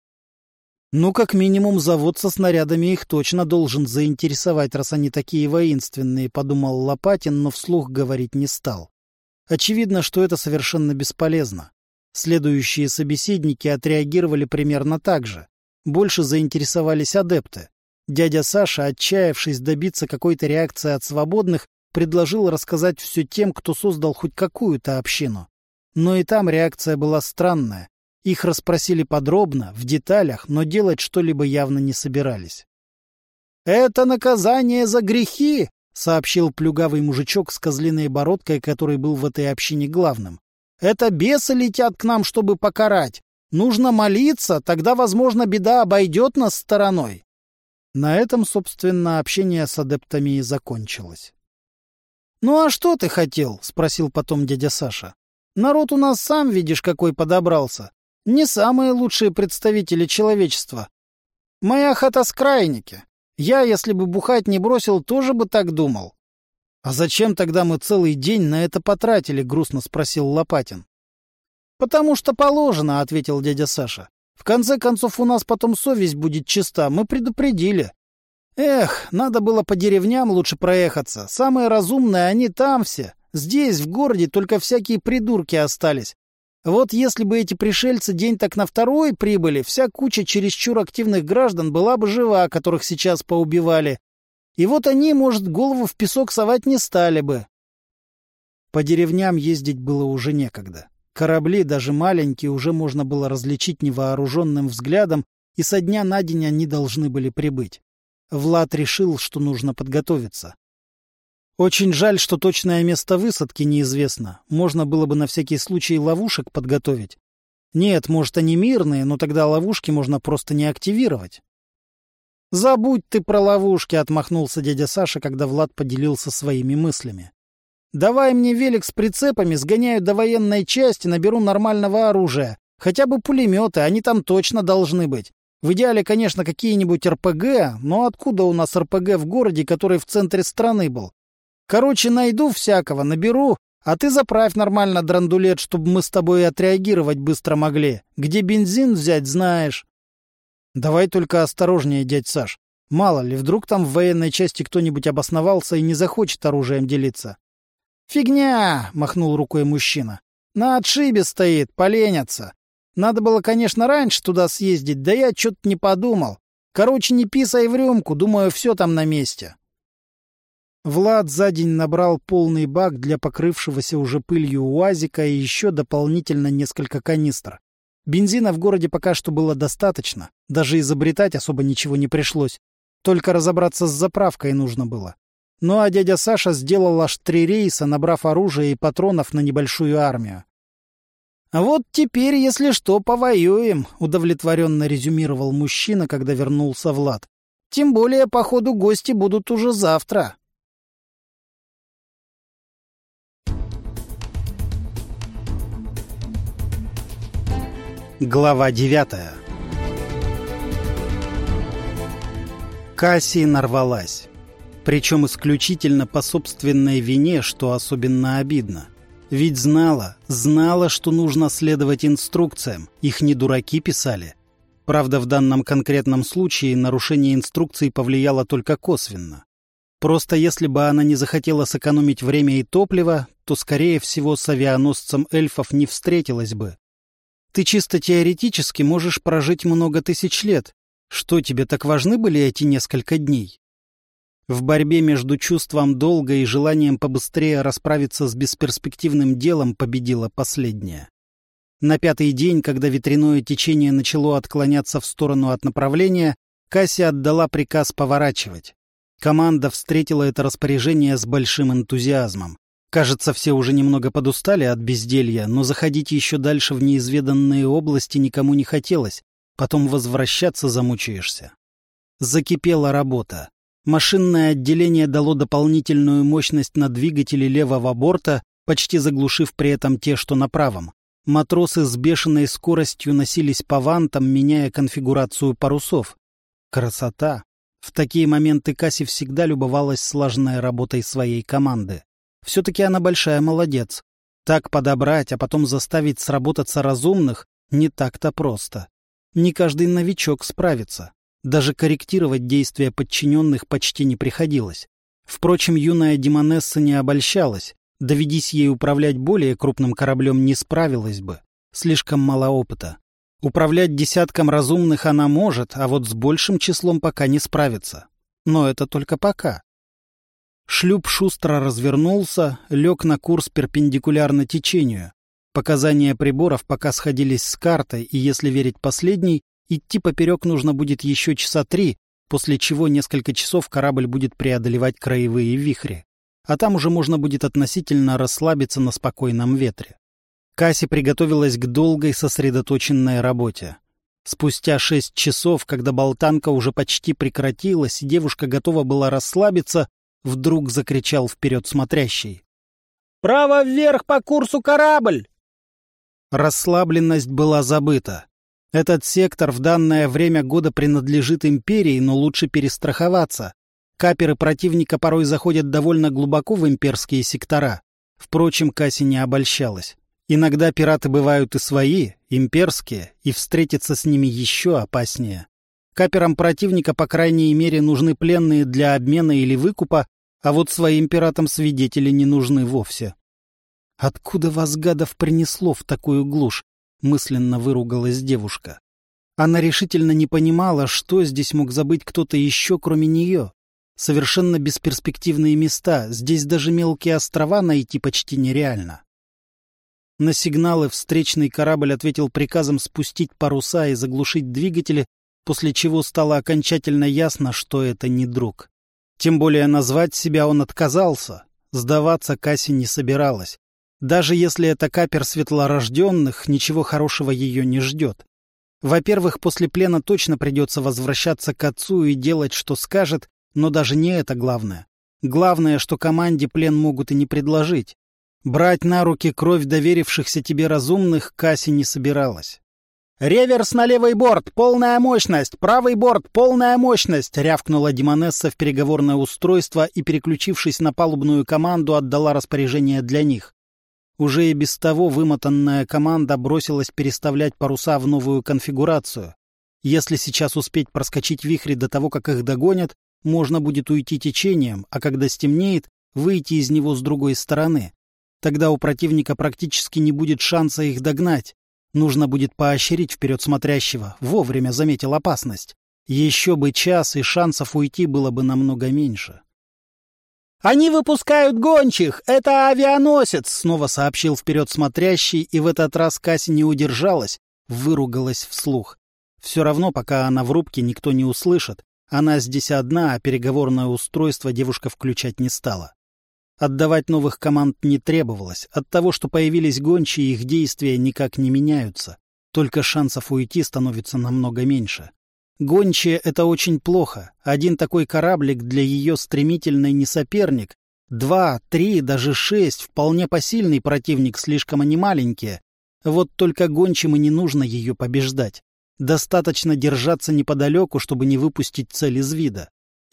Ну, как минимум, завод со снарядами их точно должен заинтересовать, раз они такие воинственные, подумал Лопатин, но вслух говорить не стал. Очевидно, что это совершенно бесполезно. Следующие собеседники отреагировали примерно так же. Больше заинтересовались адепты. Дядя Саша, отчаявшись добиться какой-то реакции от свободных, предложил рассказать все тем, кто создал хоть какую-то общину. Но и там реакция была странная. Их расспросили подробно, в деталях, но делать что-либо явно не собирались. «Это наказание за грехи!» — сообщил плюгавый мужичок с козлиной бородкой, который был в этой общине главным. «Это бесы летят к нам, чтобы покарать. Нужно молиться, тогда, возможно, беда обойдет нас стороной». На этом, собственно, общение с адептами и закончилось. «Ну а что ты хотел?» — спросил потом дядя Саша. «Народ у нас, сам видишь, какой подобрался. Не самые лучшие представители человечества. Моя хата с крайники. Я, если бы бухать не бросил, тоже бы так думал». «А зачем тогда мы целый день на это потратили?» — грустно спросил Лопатин. «Потому что положено», — ответил дядя Саша. «В конце концов, у нас потом совесть будет чиста, мы предупредили. Эх, надо было по деревням лучше проехаться. Самые разумные они там все. Здесь, в городе, только всякие придурки остались. Вот если бы эти пришельцы день так на второй прибыли, вся куча чересчур активных граждан была бы жива, которых сейчас поубивали. И вот они, может, голову в песок совать не стали бы». По деревням ездить было уже некогда. Корабли, даже маленькие, уже можно было различить невооруженным взглядом, и со дня на день они должны были прибыть. Влад решил, что нужно подготовиться. Очень жаль, что точное место высадки неизвестно. Можно было бы на всякий случай ловушек подготовить. Нет, может, они мирные, но тогда ловушки можно просто не активировать. «Забудь ты про ловушки», — отмахнулся дядя Саша, когда Влад поделился своими мыслями. «Давай мне велик с прицепами, сгоняю до военной части, наберу нормального оружия. Хотя бы пулеметы, они там точно должны быть. В идеале, конечно, какие-нибудь эр пэ гэ, но откуда у нас эр пэ гэ в городе, который в центре страны был? Короче, найду всякого, наберу, а ты заправь нормально драндулет, чтобы мы с тобой отреагировать быстро могли. Где бензин взять, знаешь». «Давай только осторожнее, дядь Саш. Мало ли, вдруг там в военной части кто-нибудь обосновался и не захочет оружием делиться». «Фигня!» — махнул рукой мужчина. «На отшибе стоит, поленятся. Надо было, конечно, раньше туда съездить, да я что-то не подумал. Короче, не писай в рюмку, думаю, все там на месте». Влад за день набрал полный бак для покрывшегося уже пылью УАЗика и еще дополнительно несколько канистр. Бензина в городе пока что было достаточно, даже изобретать особо ничего не пришлось. Только разобраться с заправкой нужно было. Ну а дядя Саша сделал аж три рейса, набрав оружие и патронов на небольшую армию. «А вот теперь, если что, повоюем», — удовлетворенно резюмировал мужчина, когда вернулся Влад. «Тем более, походу, гости будут уже завтра». Глава девятая. Кассий нарвалась. Причем исключительно по собственной вине, что особенно обидно. Ведь знала, знала, что нужно следовать инструкциям, их не дураки писали. Правда, в данном конкретном случае нарушение инструкций повлияло только косвенно. Просто если бы она не захотела сэкономить время и топливо, то, скорее всего, с авианосцем эльфов не встретилась бы. Ты чисто теоретически можешь прожить много тысяч лет. Что, тебе так важны были эти несколько дней? В борьбе между чувством долга и желанием побыстрее расправиться с бесперспективным делом победила последняя. На пятый день, когда ветряное течение начало отклоняться в сторону от направления, Касси отдала приказ поворачивать. Команда встретила это распоряжение с большим энтузиазмом. Кажется, все уже немного подустали от безделья, но заходить еще дальше в неизведанные области никому не хотелось, потом возвращаться замучаешься. Закипела работа. Машинное отделение дало дополнительную мощность на двигатели левого борта, почти заглушив при этом те, что на правом. Матросы с бешеной скоростью носились по вантам, меняя конфигурацию парусов. Красота! В такие моменты Касси всегда любовалась слаженной работой своей команды. Все-таки она большая молодец. Так подобрать, а потом заставить сработаться разумных не так-то просто. Не каждый новичок справится. Даже корректировать действия подчиненных почти не приходилось. Впрочем, юная демонесса не обольщалась. Доведись ей управлять более крупным кораблем, не справилась бы. Слишком мало опыта. Управлять десятком разумных она может, а вот с большим числом пока не справится. Но это только пока. Шлюп шустро развернулся, лег на курс перпендикулярно течению. Показания приборов пока сходились с картой, и если верить последней, идти поперек нужно будет еще часа три, после чего несколько часов корабль будет преодолевать краевые вихри. А там уже можно будет относительно расслабиться на спокойном ветре. Касси приготовилась к долгой сосредоточенной работе. Спустя шесть часов, когда болтанка уже почти прекратилась и девушка готова была расслабиться, вдруг закричал вперед смотрящий. «Право вверх по курсу корабль!» Расслабленность была забыта. Этот сектор в данное время года принадлежит империи, но лучше перестраховаться. Каперы противника порой заходят довольно глубоко в имперские сектора. Впрочем, Касси не обольщалась. Иногда пираты бывают и свои, имперские, и встретиться с ними еще опаснее. Каперам противника, по крайней мере, нужны пленные для обмена или выкупа, а вот своим пиратам свидетели не нужны вовсе. «Откуда вас, гадов, принесло в такую глушь?» — мысленно выругалась девушка. Она решительно не понимала, что здесь мог забыть кто-то еще, кроме нее. Совершенно бесперспективные места, здесь даже мелкие острова найти почти нереально. На сигналы встречный корабль ответил приказом спустить паруса и заглушить двигатели, после чего стало окончательно ясно, что это не друг. Тем более назвать себя он отказался. Сдаваться Касси не собиралась. Даже если это капер светлорожденных, ничего хорошего ее не ждет. Во-первых, после плена точно придется возвращаться к отцу и делать, что скажет, но даже не это главное. Главное, что команде плен могут и не предложить. Брать на руки кровь доверившихся тебе разумных Касси не собиралась. «Реверс на левый борт! Полная мощность! Правый борт! Полная мощность!» — рявкнула демонесса в переговорное устройство и, переключившись на палубную команду, отдала распоряжение для них. Уже и без того вымотанная команда бросилась переставлять паруса в новую конфигурацию. Если сейчас успеть проскочить вихри до того, как их догонят, можно будет уйти течением, а когда стемнеет, выйти из него с другой стороны. Тогда у противника практически не будет шанса их догнать. Нужно будет поощрить вперед смотрящего, вовремя заметил опасность. Еще бы час, и шансов уйти было бы намного меньше. «Они выпускают гончих! Это авианосец!» — снова сообщил вперед смотрящий, и в этот раз Касси не удержалась, выругалась вслух. Все равно, пока она в рубке, никто не услышит. Она здесь одна, а переговорное устройство девушка включать не стала. Отдавать новых команд не требовалось. От того, что появились гончие, их действия никак не меняются. Только шансов уйти становится намного меньше. Гончие — это очень плохо. Один такой кораблик для ее стремительной не соперник. Два, три, даже шесть — вполне посильный противник, слишком они маленькие. Вот только гончим и не нужно ее побеждать. Достаточно держаться неподалеку, чтобы не выпустить цель из вида.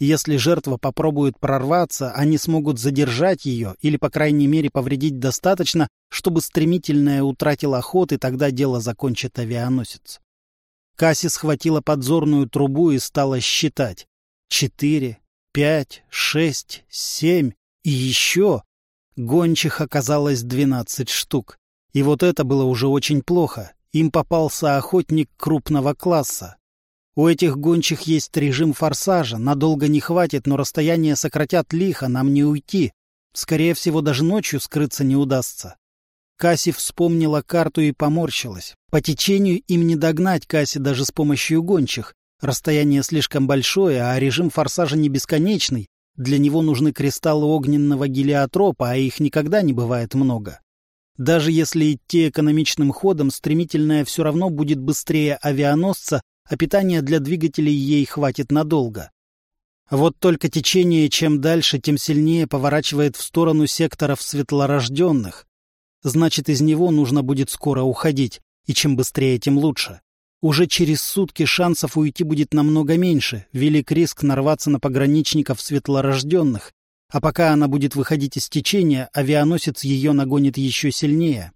Если жертва попробует прорваться, они смогут задержать ее или, по крайней мере, повредить достаточно, чтобы стремительная утратила ход, и тогда дело закончит авианосец. Касси схватила подзорную трубу и стала считать. Четыре, пять, шесть, семь и еще. Гончих оказалось двенадцать штук. И вот это было уже очень плохо. Им попался охотник крупного класса. У этих гончих есть режим форсажа, надолго не хватит, но расстояние сократят лихо, нам не уйти. Скорее всего, даже ночью скрыться не удастся. Касси вспомнила карту и поморщилась. По течению им не догнать Касси даже с помощью гончих. Расстояние слишком большое, а режим форсажа не бесконечный. Для него нужны кристаллы огненного гелиотропа, а их никогда не бывает много. Даже если идти экономичным ходом, стремительная все равно будет быстрее авианосца, а питания для двигателей ей хватит надолго. Вот только течение чем дальше, тем сильнее поворачивает в сторону секторов светлорожденных. Значит, из него нужно будет скоро уходить, и чем быстрее, тем лучше. Уже через сутки шансов уйти будет намного меньше, велик риск нарваться на пограничников светлорожденных, а пока она будет выходить из течения, авианосец ее нагонит еще сильнее.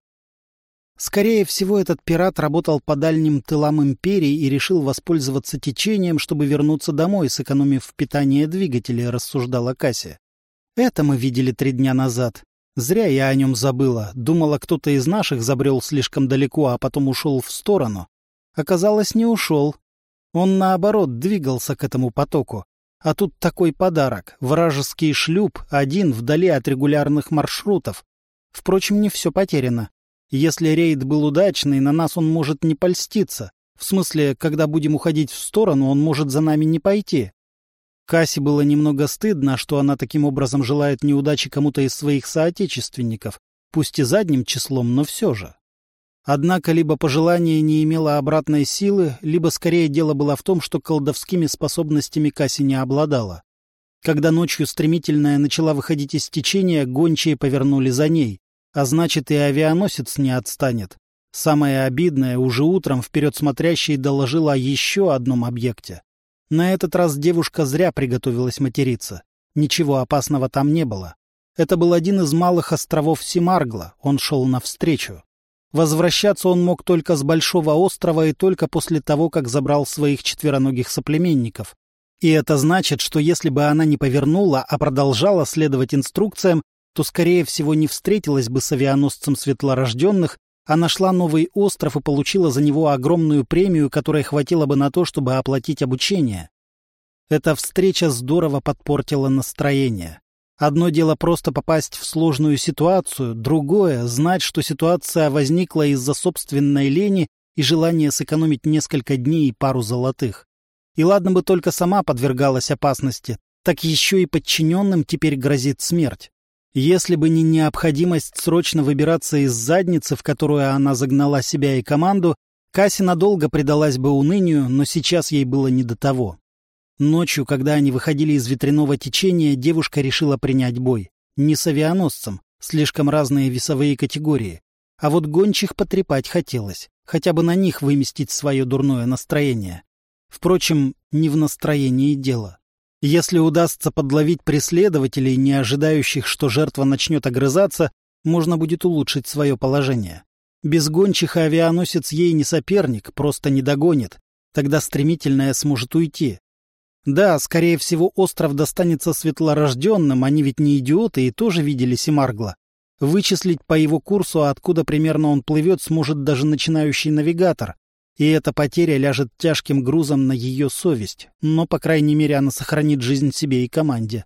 Скорее всего, этот пират работал по дальним тылам империи и решил воспользоваться течением, чтобы вернуться домой, сэкономив питание двигателя, рассуждала Касси. Это мы видели три дня назад. Зря я о нем забыла. Думала, кто-то из наших забрел слишком далеко, а потом ушел в сторону. Оказалось, не ушел. Он, наоборот, двигался к этому потоку. А тут такой подарок. Вражеский шлюп, один вдали от регулярных маршрутов. Впрочем, не все потеряно. Если рейд был удачный, на нас он может не польститься. В смысле, когда будем уходить в сторону, он может за нами не пойти. Касси было немного стыдно, что она таким образом желает неудачи кому-то из своих соотечественников, пусть и задним числом, но все же. Однако либо пожелание не имело обратной силы, либо скорее дело было в том, что колдовскими способностями Касси не обладала. Когда ночью стремительная начала выходить из течения, гончие повернули за ней. А значит, и авианосец не отстанет. Самое обидное, уже утром вперед смотрящий доложил о еще одном объекте. На этот раз девушка зря приготовилась материться. Ничего опасного там не было. Это был один из малых островов Семаргла, он шел навстречу. Возвращаться он мог только с Большого острова и только после того, как забрал своих четвероногих соплеменников. И это значит, что если бы она не повернула, а продолжала следовать инструкциям, то, скорее всего, не встретилась бы с авианосцем светлорожденных, а нашла новый остров и получила за него огромную премию, которой хватило бы на то, чтобы оплатить обучение. Эта встреча здорово подпортила настроение. Одно дело просто попасть в сложную ситуацию, другое — знать, что ситуация возникла из-за собственной лени и желания сэкономить несколько дней и пару золотых. И ладно бы только сама подвергалась опасности, так еще и подчиненным теперь грозит смерть. Если бы не необходимость срочно выбираться из задницы, в которую она загнала себя и команду, Касси надолго предалась бы унынию, но сейчас ей было не до того. Ночью, когда они выходили из ветряного течения, девушка решила принять бой. Не с авианосцем, слишком разные весовые категории. А вот гончих потрепать хотелось, хотя бы на них выместить свое дурное настроение. Впрочем, не в настроении дело. Если удастся подловить преследователей, не ожидающих, что жертва начнет огрызаться, можно будет улучшить свое положение. Без гончих авианосец ей не соперник, просто не догонит. Тогда стремительная сможет уйти. Да, скорее всего, остров достанется светлорожденным, они ведь не идиоты и тоже видели Семаргла. Вычислить по его курсу, откуда примерно он плывет, сможет даже начинающий навигатор. И эта потеря ляжет тяжким грузом на ее совесть, но, по крайней мере, она сохранит жизнь себе и команде.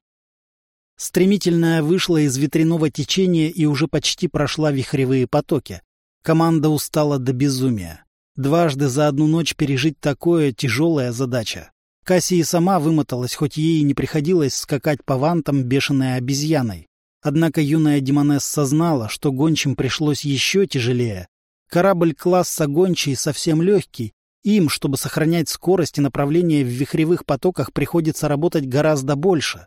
Стремительная вышла из ветряного течения и уже почти прошла вихревые потоки. Команда устала до безумия. Дважды за одну ночь пережить такое — тяжелая задача. Касси и сама вымоталась, хоть ей и не приходилось скакать по вантам бешеной обезьяной. Однако юная демонесса знала, что гончим пришлось еще тяжелее. Корабль класса гончий совсем легкий. Им, чтобы сохранять скорость и направление в вихревых потоках, приходится работать гораздо больше.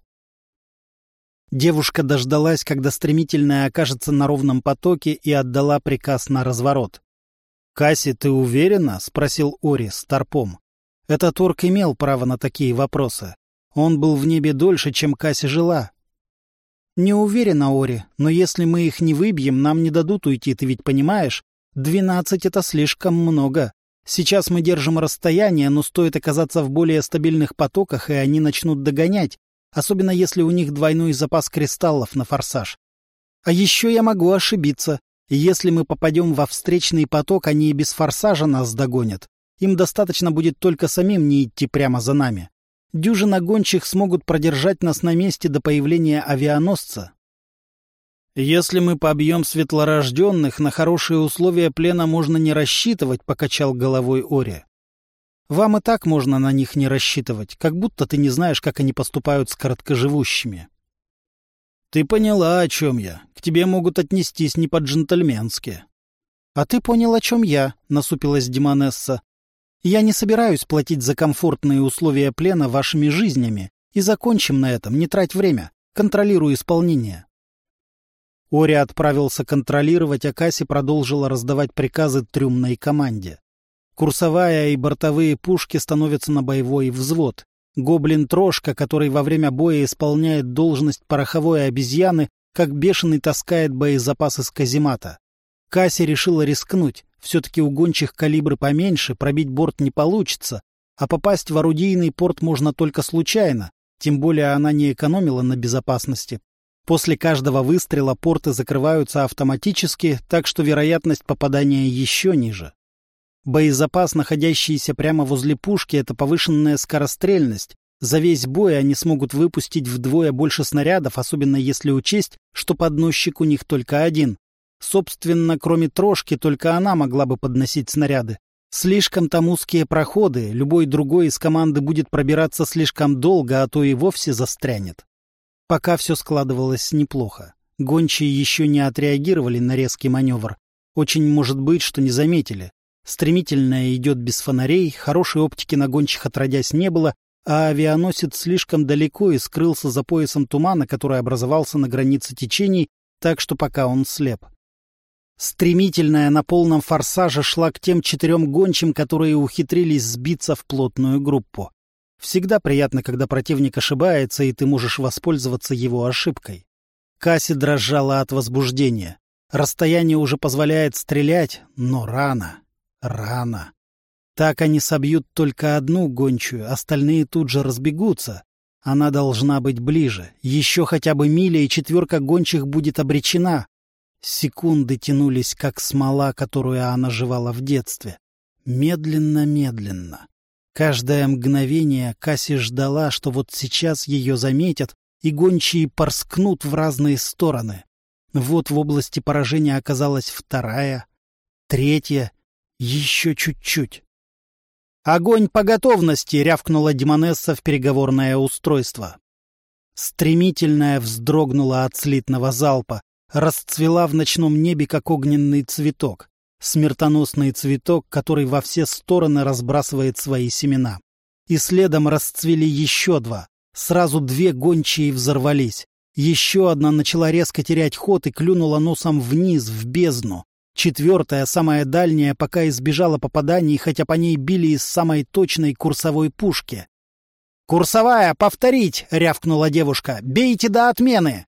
Девушка дождалась, когда стремительная окажется на ровном потоке, и отдала приказ на разворот. «Касси, ты уверена?» — спросил Ори с торпом. Этот орк имел право на такие вопросы. Он был в небе дольше, чем Касси жила. Не уверена, Ори, но если мы их не выбьем, нам не дадут уйти, ты ведь понимаешь? Двенадцать — это слишком много. Сейчас мы держим расстояние, но стоит оказаться в более стабильных потоках, и они начнут догонять, особенно если у них двойной запас кристаллов на форсаж. А еще я могу ошибиться. Если мы попадем во встречный поток, они и без форсажа нас догонят. Им достаточно будет только самим не идти прямо за нами. Дюжина гончих смогут продержать нас на месте до появления авианосца. «Если мы побьем светлорожденных, на хорошие условия плена можно не рассчитывать», — покачал головой Ори. «Вам и так можно на них не рассчитывать, как будто ты не знаешь, как они поступают с короткоживущими». «Ты поняла, о чем я. К тебе могут отнестись не по-джентльменски». «А ты понял, о чем я», — насупилась Демонесса. «Я не собираюсь платить за комфортные условия плена вашими жизнями. И закончим на этом, не трать время. Контролируй исполнение». Ори отправился контролировать, а Касси продолжила раздавать приказы трюмной команде. Курсовая и бортовые пушки становятся на боевой взвод. Гоблин-трошка, который во время боя исполняет должность пороховой обезьяны, как бешеный таскает боезапас из каземата. Касси решила рискнуть. Все-таки у гончих калибры поменьше, пробить борт не получится, а попасть в орудийный порт можно только случайно, тем более она не экономила на безопасности. После каждого выстрела порты закрываются автоматически, так что вероятность попадания еще ниже. Боезапас, находящийся прямо возле пушки, — это повышенная скорострельность. За весь бой они смогут выпустить вдвое больше снарядов, особенно если учесть, что подносчик у них только один. Собственно, кроме трошки, только она могла бы подносить снаряды. Слишком там узкие проходы, любой другой из команды будет пробираться слишком долго, а то и вовсе застрянет. Пока все складывалось неплохо. Гончие еще не отреагировали на резкий маневр. Очень может быть, что не заметили. Стремительная идет без фонарей, хорошей оптики на гончих отродясь не было, а авианосец слишком далеко и скрылся за поясом тумана, который образовался на границе течений, так что пока он слеп. Стремительная на полном форсаже шла к тем четырем гончим, которые ухитрились сбиться в плотную группу. Всегда приятно, когда противник ошибается, и ты можешь воспользоваться его ошибкой. Касси дрожала от возбуждения. Расстояние уже позволяет стрелять, но рано, рано. Так они собьют только одну гончую, остальные тут же разбегутся. Она должна быть ближе. Еще хотя бы миля, и четверка гончих будет обречена. Секунды тянулись, как смола, которую она жевала в детстве. Медленно-медленно. Каждое мгновение Касси ждала, что вот сейчас ее заметят, и гончие порскнут в разные стороны. Вот в области поражения оказалась вторая, третья, еще чуть-чуть. «Огонь по готовности!» — рявкнула Демонесса в переговорное устройство. Стремительная вздрогнула от слитного залпа, расцвела в ночном небе, как огненный цветок. Смертоносный цветок, который во все стороны разбрасывает свои семена. И следом расцвели еще два. Сразу две гончие взорвались. Еще одна начала резко терять ход и клюнула носом вниз, в бездну. Четвертая, самая дальняя, пока избежала попаданий, хотя по ней били из самой точной курсовой пушки. «Курсовая, повторить!» — рявкнула девушка. «Бейте до отмены!»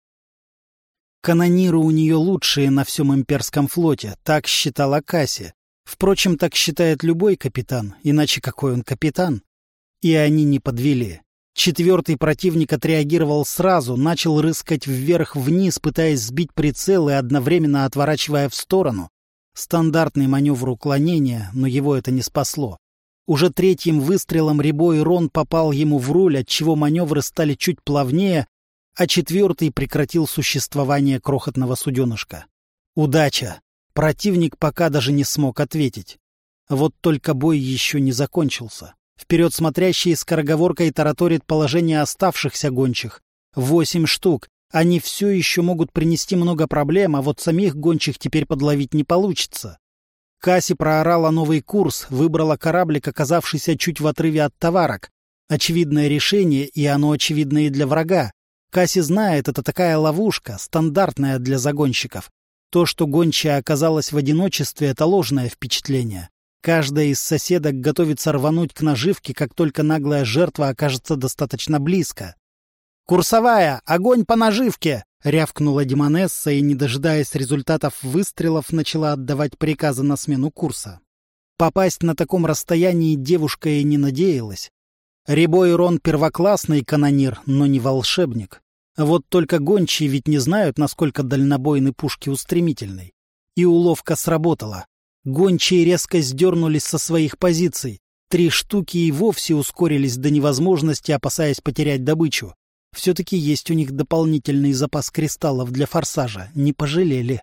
Канониры у нее лучшие на всем имперском флоте, так считала Касси. Впрочем, так считает любой капитан, иначе какой он капитан? И они не подвели. Четвертый противник отреагировал сразу, начал рыскать вверх-вниз, пытаясь сбить прицел и одновременно отворачивая в сторону. Стандартный маневр уклонения, но его это не спасло. Уже третьим выстрелом рябой Рон попал ему в руль, отчего маневры стали чуть плавнее, а четвертый прекратил существование крохотного суденышка. Удача! Противник пока даже не смог ответить. Вот только бой еще не закончился. Вперед смотрящий скороговоркой тараторит положение оставшихся гончих. Восемь штук. Они все еще могут принести много проблем, а вот самих гончих теперь подловить не получится. Касси проорала новый курс, выбрала кораблик, оказавшийся чуть в отрыве от товарок. Очевидное решение, и оно очевидно и для врага. Касси знает, это такая ловушка, стандартная для загонщиков. То, что гончая оказалась в одиночестве, — это ложное впечатление. Каждая из соседок готовится рвануть к наживке, как только наглая жертва окажется достаточно близко. «Курсовая! Огонь по наживке!» — рявкнула Демонесса и, не дожидаясь результатов выстрелов, начала отдавать приказы на смену курса. Попасть на таком расстоянии девушка и не надеялась. Рябой Рон — первоклассный канонир, но не волшебник. Вот только гончие ведь не знают, насколько дальнобойны пушки у стремительной. И уловка сработала. Гончие резко сдернулись со своих позиций. Три штуки и вовсе ускорились до невозможности, опасаясь потерять добычу. Все-таки есть у них дополнительный запас кристаллов для форсажа. Не пожалели.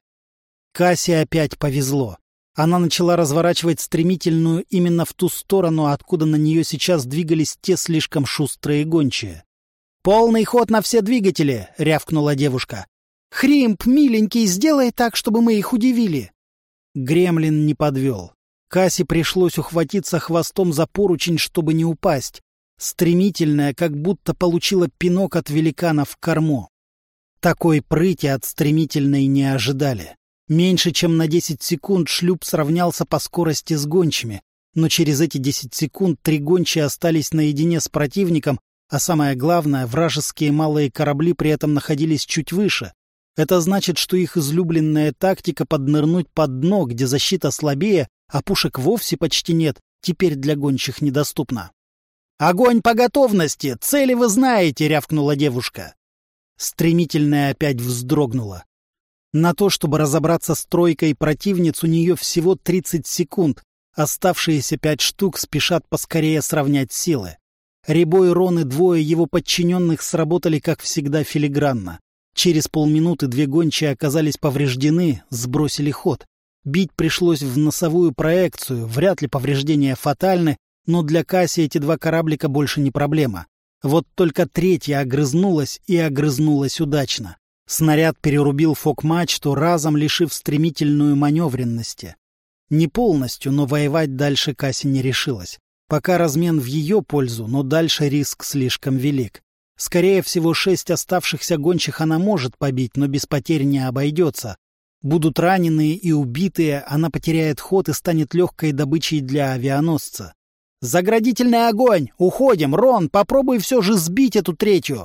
Кассе опять повезло. Она начала разворачивать стремительную именно в ту сторону, откуда на нее сейчас двигались те слишком шустрые гончие. «Полный ход на все двигатели!» — рявкнула девушка. «Хримп, миленький, сделай так, чтобы мы их удивили!» Гремлин не подвел. Кассе пришлось ухватиться хвостом за поручень, чтобы не упасть. Стремительная, как будто получила пинок от великана в корму. Такой прыти от стремительной не ожидали. Меньше чем на десять секунд шлюп сравнялся по скорости с гончими, но через эти десять секунд три гончие остались наедине с противником, а самое главное, вражеские малые корабли при этом находились чуть выше. Это значит, что их излюбленная тактика поднырнуть под дно, где защита слабее, а пушек вовсе почти нет, теперь для гончих недоступна. «Огонь по готовности! Цели вы знаете!» — рявкнула девушка. Стремительная опять вздрогнула. На то, чтобы разобраться с тройкой противниц, у нее всего тридцать секунд. Оставшиеся пять штук спешат поскорее сравнять силы. Рябой Рон и двое его подчиненных сработали, как всегда, филигранно. Через полминуты две гончие оказались повреждены, сбросили ход. Бить пришлось в носовую проекцию, вряд ли повреждения фатальны, но для Касси эти два кораблика больше не проблема. Вот только третья огрызнулась, и огрызнулась удачно. Снаряд перерубил фок-мачту, разом лишив стремительную маневренности. Не полностью, но воевать дальше Касси не решилась. Пока размен в ее пользу, но дальше риск слишком велик. Скорее всего, шесть оставшихся гончих она может побить, но без потерь не обойдется. Будут раненые и убитые, она потеряет ход и станет легкой добычей для авианосца. «Заградительный огонь! Уходим! Рон, попробуй все же сбить эту третью!»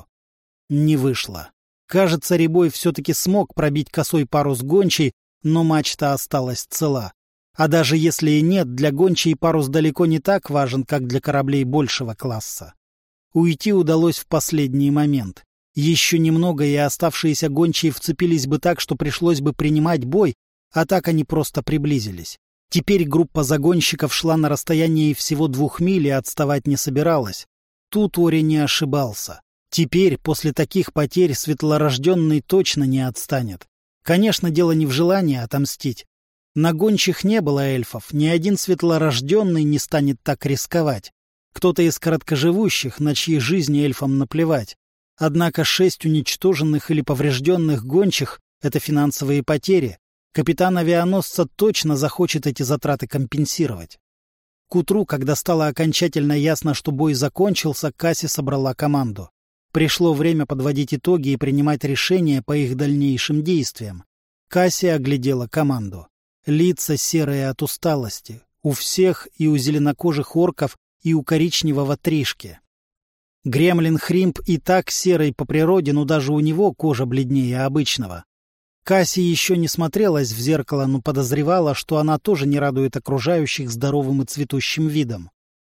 Не вышло. Кажется, Рябой все-таки смог пробить косой парус гончей, но мачта осталась цела. А даже если и нет, для гончей парус далеко не так важен, как для кораблей большего класса. Уйти удалось в последний момент. Еще немного, и оставшиеся гончие вцепились бы так, что пришлось бы принимать бой, а так они просто приблизились. Теперь группа загонщиков шла на расстоянии всего двух миль и отставать не собиралась. Тут Ори не ошибался. Теперь, после таких потерь, светлорожденный точно не отстанет. Конечно, дело не в желании отомстить. На гончих не было эльфов, ни один светлорожденный не станет так рисковать. Кто-то из короткоживущих, на чьи жизни эльфам наплевать. Однако шесть уничтоженных или поврежденных гончих — это финансовые потери. Капитан авианосца точно захочет эти затраты компенсировать. К утру, когда стало окончательно ясно, что бой закончился, Касси собрала команду. Пришло время подводить итоги и принимать решения по их дальнейшим действиям. Касси оглядела команду. Лица серые от усталости. У всех, и у зеленокожих орков, и у коричневого Тришки. Гремлин Хримп и так серый по природе, но даже у него кожа бледнее обычного. Касси еще не смотрелась в зеркало, но подозревала, что она тоже не радует окружающих здоровым и цветущим видом.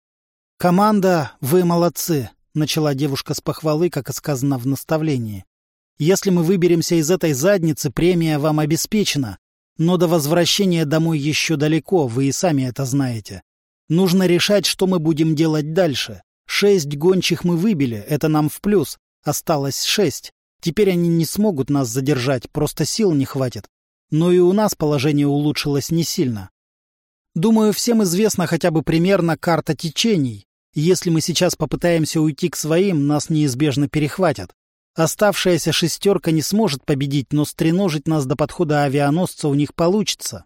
«Команда, вы молодцы!» — начала девушка с похвалы, как и сказано в наставлении. «Если мы выберемся из этой задницы, премия вам обеспечена. Но до возвращения домой еще далеко, вы и сами это знаете. Нужно решать, что мы будем делать дальше. Шесть гончих мы выбили, это нам в плюс. Осталось шесть. Теперь они не смогут нас задержать, просто сил не хватит. Но и у нас положение улучшилось не сильно. Думаю, всем известна хотя бы примерно карта течений. Если мы сейчас попытаемся уйти к своим, нас неизбежно перехватят. Оставшаяся шестерка не сможет победить, но стреножить нас до подхода авианосца у них получится.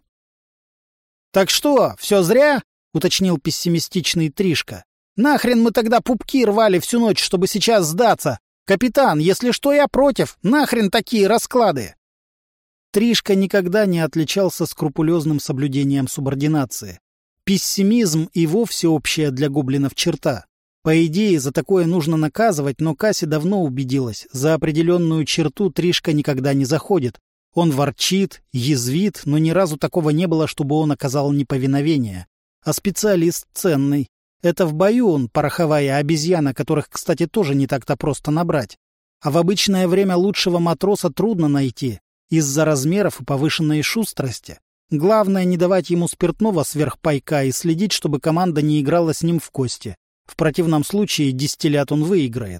— Так что, все зря? — уточнил пессимистичный Тришка. — Нахрен мы тогда пупки рвали всю ночь, чтобы сейчас сдаться? Капитан, если что, я против. Нахрен такие расклады? Тришка никогда не отличался скрупулезным соблюдением субординации. Пессимизм и вовсе общая для гоблинов черта. По идее, за такое нужно наказывать, но Касси давно убедилась, за определенную черту Тришка никогда не заходит. Он ворчит, язвит, но ни разу такого не было, чтобы он оказал неповиновение. А специалист ценный. Это в бою он пороховая обезьяна, которых, кстати, тоже не так-то просто набрать. А в обычное время лучшего матроса трудно найти, из-за размеров и повышенной шустрости. Главное, не давать ему спиртного сверх пайка и следить, чтобы команда не играла с ним в кости. В противном случае дистиллят он выиграет.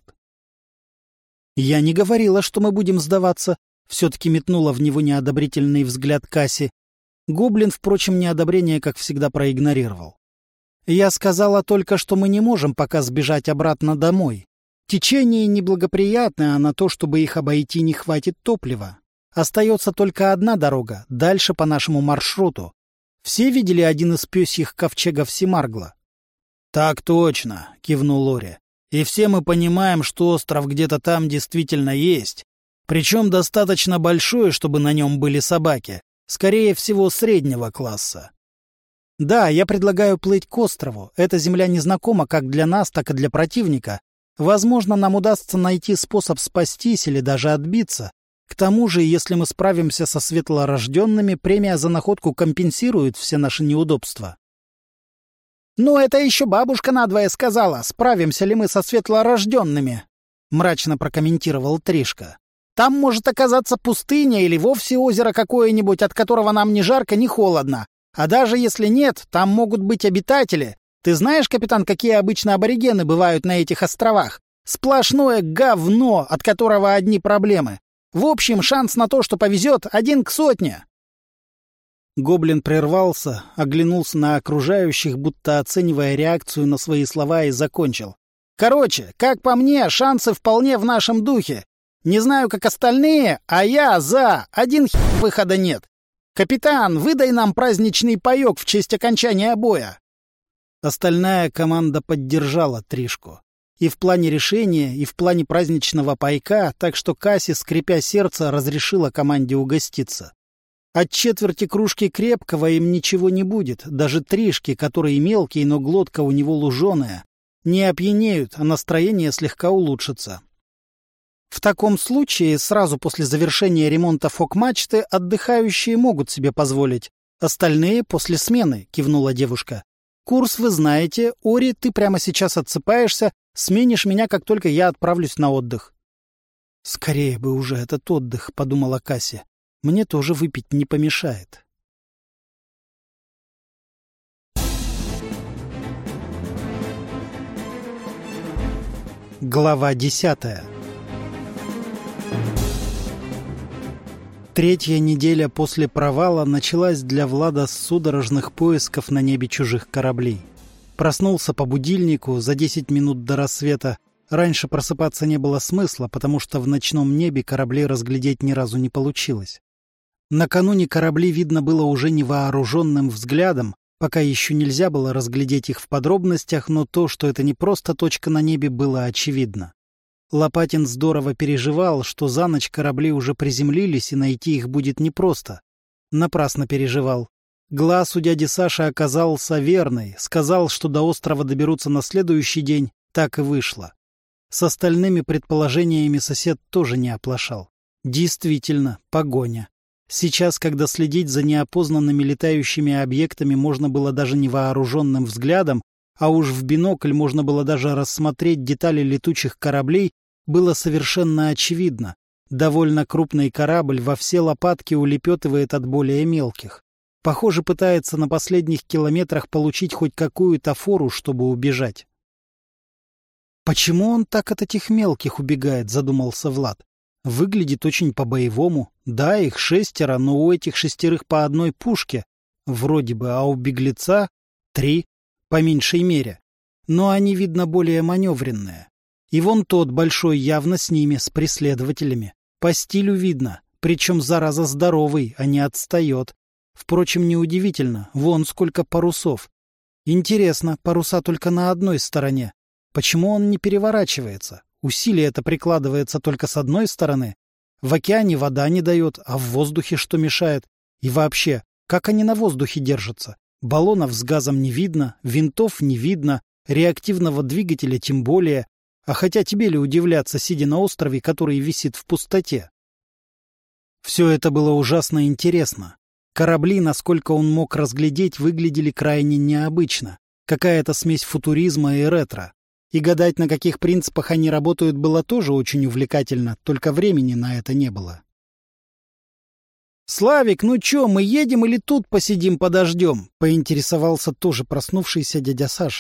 «Я не говорила, что мы будем сдаваться», — все-таки метнула в него неодобрительный взгляд Касси. Гоблин, впрочем, неодобрение, как всегда, проигнорировал. «Я сказала только, что мы не можем пока сбежать обратно домой. Течение неблагоприятное, а на то, чтобы их обойти, не хватит топлива. Остается только одна дорога, дальше по нашему маршруту. Все видели один из пёсьих ковчегов Семаргла?» «Так точно», — кивнул Лори. «И все мы понимаем, что остров где-то там действительно есть. Причем достаточно большой, чтобы на нем были собаки. Скорее всего, среднего класса». «Да, я предлагаю плыть к острову. Эта земля незнакома как для нас, так и для противника. Возможно, нам удастся найти способ спастись или даже отбиться. К тому же, если мы справимся со светлорожденными, премия за находку компенсирует все наши неудобства». «Ну, это еще бабушка надвое сказала, справимся ли мы со светлорожденными», — мрачно прокомментировал Тришка. «Там может оказаться пустыня или вовсе озеро какое-нибудь, от которого нам ни жарко, ни холодно. А даже если нет, там могут быть обитатели. Ты знаешь, капитан, какие обычно аборигены бывают на этих островах? Сплошное говно, от которого одни проблемы. В общем, шанс на то, что повезет, один к сотне». Гоблин прервался, оглянулся на окружающих, будто оценивая реакцию на свои слова, и закончил. «Короче, как по мне, шансы вполне в нашем духе. Не знаю, как остальные, а я за. Один хер выхода нет. Капитан, выдай нам праздничный паёк в честь окончания боя». Остальная команда поддержала Тришку. И в плане решения, и в плане праздничного пайка, так что Касси, скрипя сердце, разрешила команде угоститься. От четверти кружки крепкого им ничего не будет, даже Тришки, который мелкий, но глотка у него луженая, не опьянеют, а настроение слегка улучшится. В таком случае, сразу после завершения ремонта фок-мачты, отдыхающие могут себе позволить. Остальные после смены, кивнула девушка. Курс вы знаете, Ори, ты прямо сейчас отсыпаешься, сменишь меня, как только я отправлюсь на отдых. Скорее бы уже этот отдых, подумала Касси. Мне тоже выпить не помешает. Глава десятая. Третья неделя после провала началась для Влада с судорожных поисков на небе чужих кораблей. Проснулся по будильнику за десять минут до рассвета. Раньше просыпаться не было смысла, потому что в ночном небе корабли разглядеть ни разу не получилось. Накануне корабли видно было уже невооруженным взглядом, пока еще нельзя было разглядеть их в подробностях, но то, что это не просто точка на небе, было очевидно. Лопатин здорово переживал, что за ночь корабли уже приземлились, и найти их будет непросто. Напрасно переживал. Глаз у дяди Саши оказался верный, сказал, что до острова доберутся на следующий день, так и вышло. С остальными предположениями сосед тоже не оплошал. Действительно, погоня. Сейчас, когда следить за неопознанными летающими объектами можно было даже невооруженным взглядом, а уж в бинокль можно было даже рассмотреть детали летучих кораблей, было совершенно очевидно. Довольно крупный корабль во все лопатки улепетывает от более мелких. Похоже, пытается на последних километрах получить хоть какую-то фору, чтобы убежать. «Почему он так от этих мелких убегает?» — задумался Влад. «Выглядит очень по-боевому. Да, их шестеро, но у этих шестерых по одной пушке. Вроде бы, а у беглеца три, по меньшей мере. Но они, видно, более маневренные. И вон тот большой явно с ними, с преследователями. По стилю видно, причем зараза здоровый, а не отстает. Впрочем, неудивительно, вон сколько парусов. Интересно, паруса только на одной стороне. Почему он не переворачивается? Усилие это прикладывается только с одной стороны. В океане вода не дает, а в воздухе что мешает? И вообще, как они на воздухе держатся? Баллонов с газом не видно, винтов не видно, реактивного двигателя тем более. А хотя тебе ли удивляться, сидя на острове, который висит в пустоте? Все это было ужасно интересно. Корабли, насколько он мог разглядеть, выглядели крайне необычно. Какая-то смесь футуризма и ретро. И гадать, на каких принципах они работают, было тоже очень увлекательно, только времени на это не было. «Славик, ну чё, мы едем или тут посидим подождем?» — поинтересовался тоже проснувшийся дядя Саша.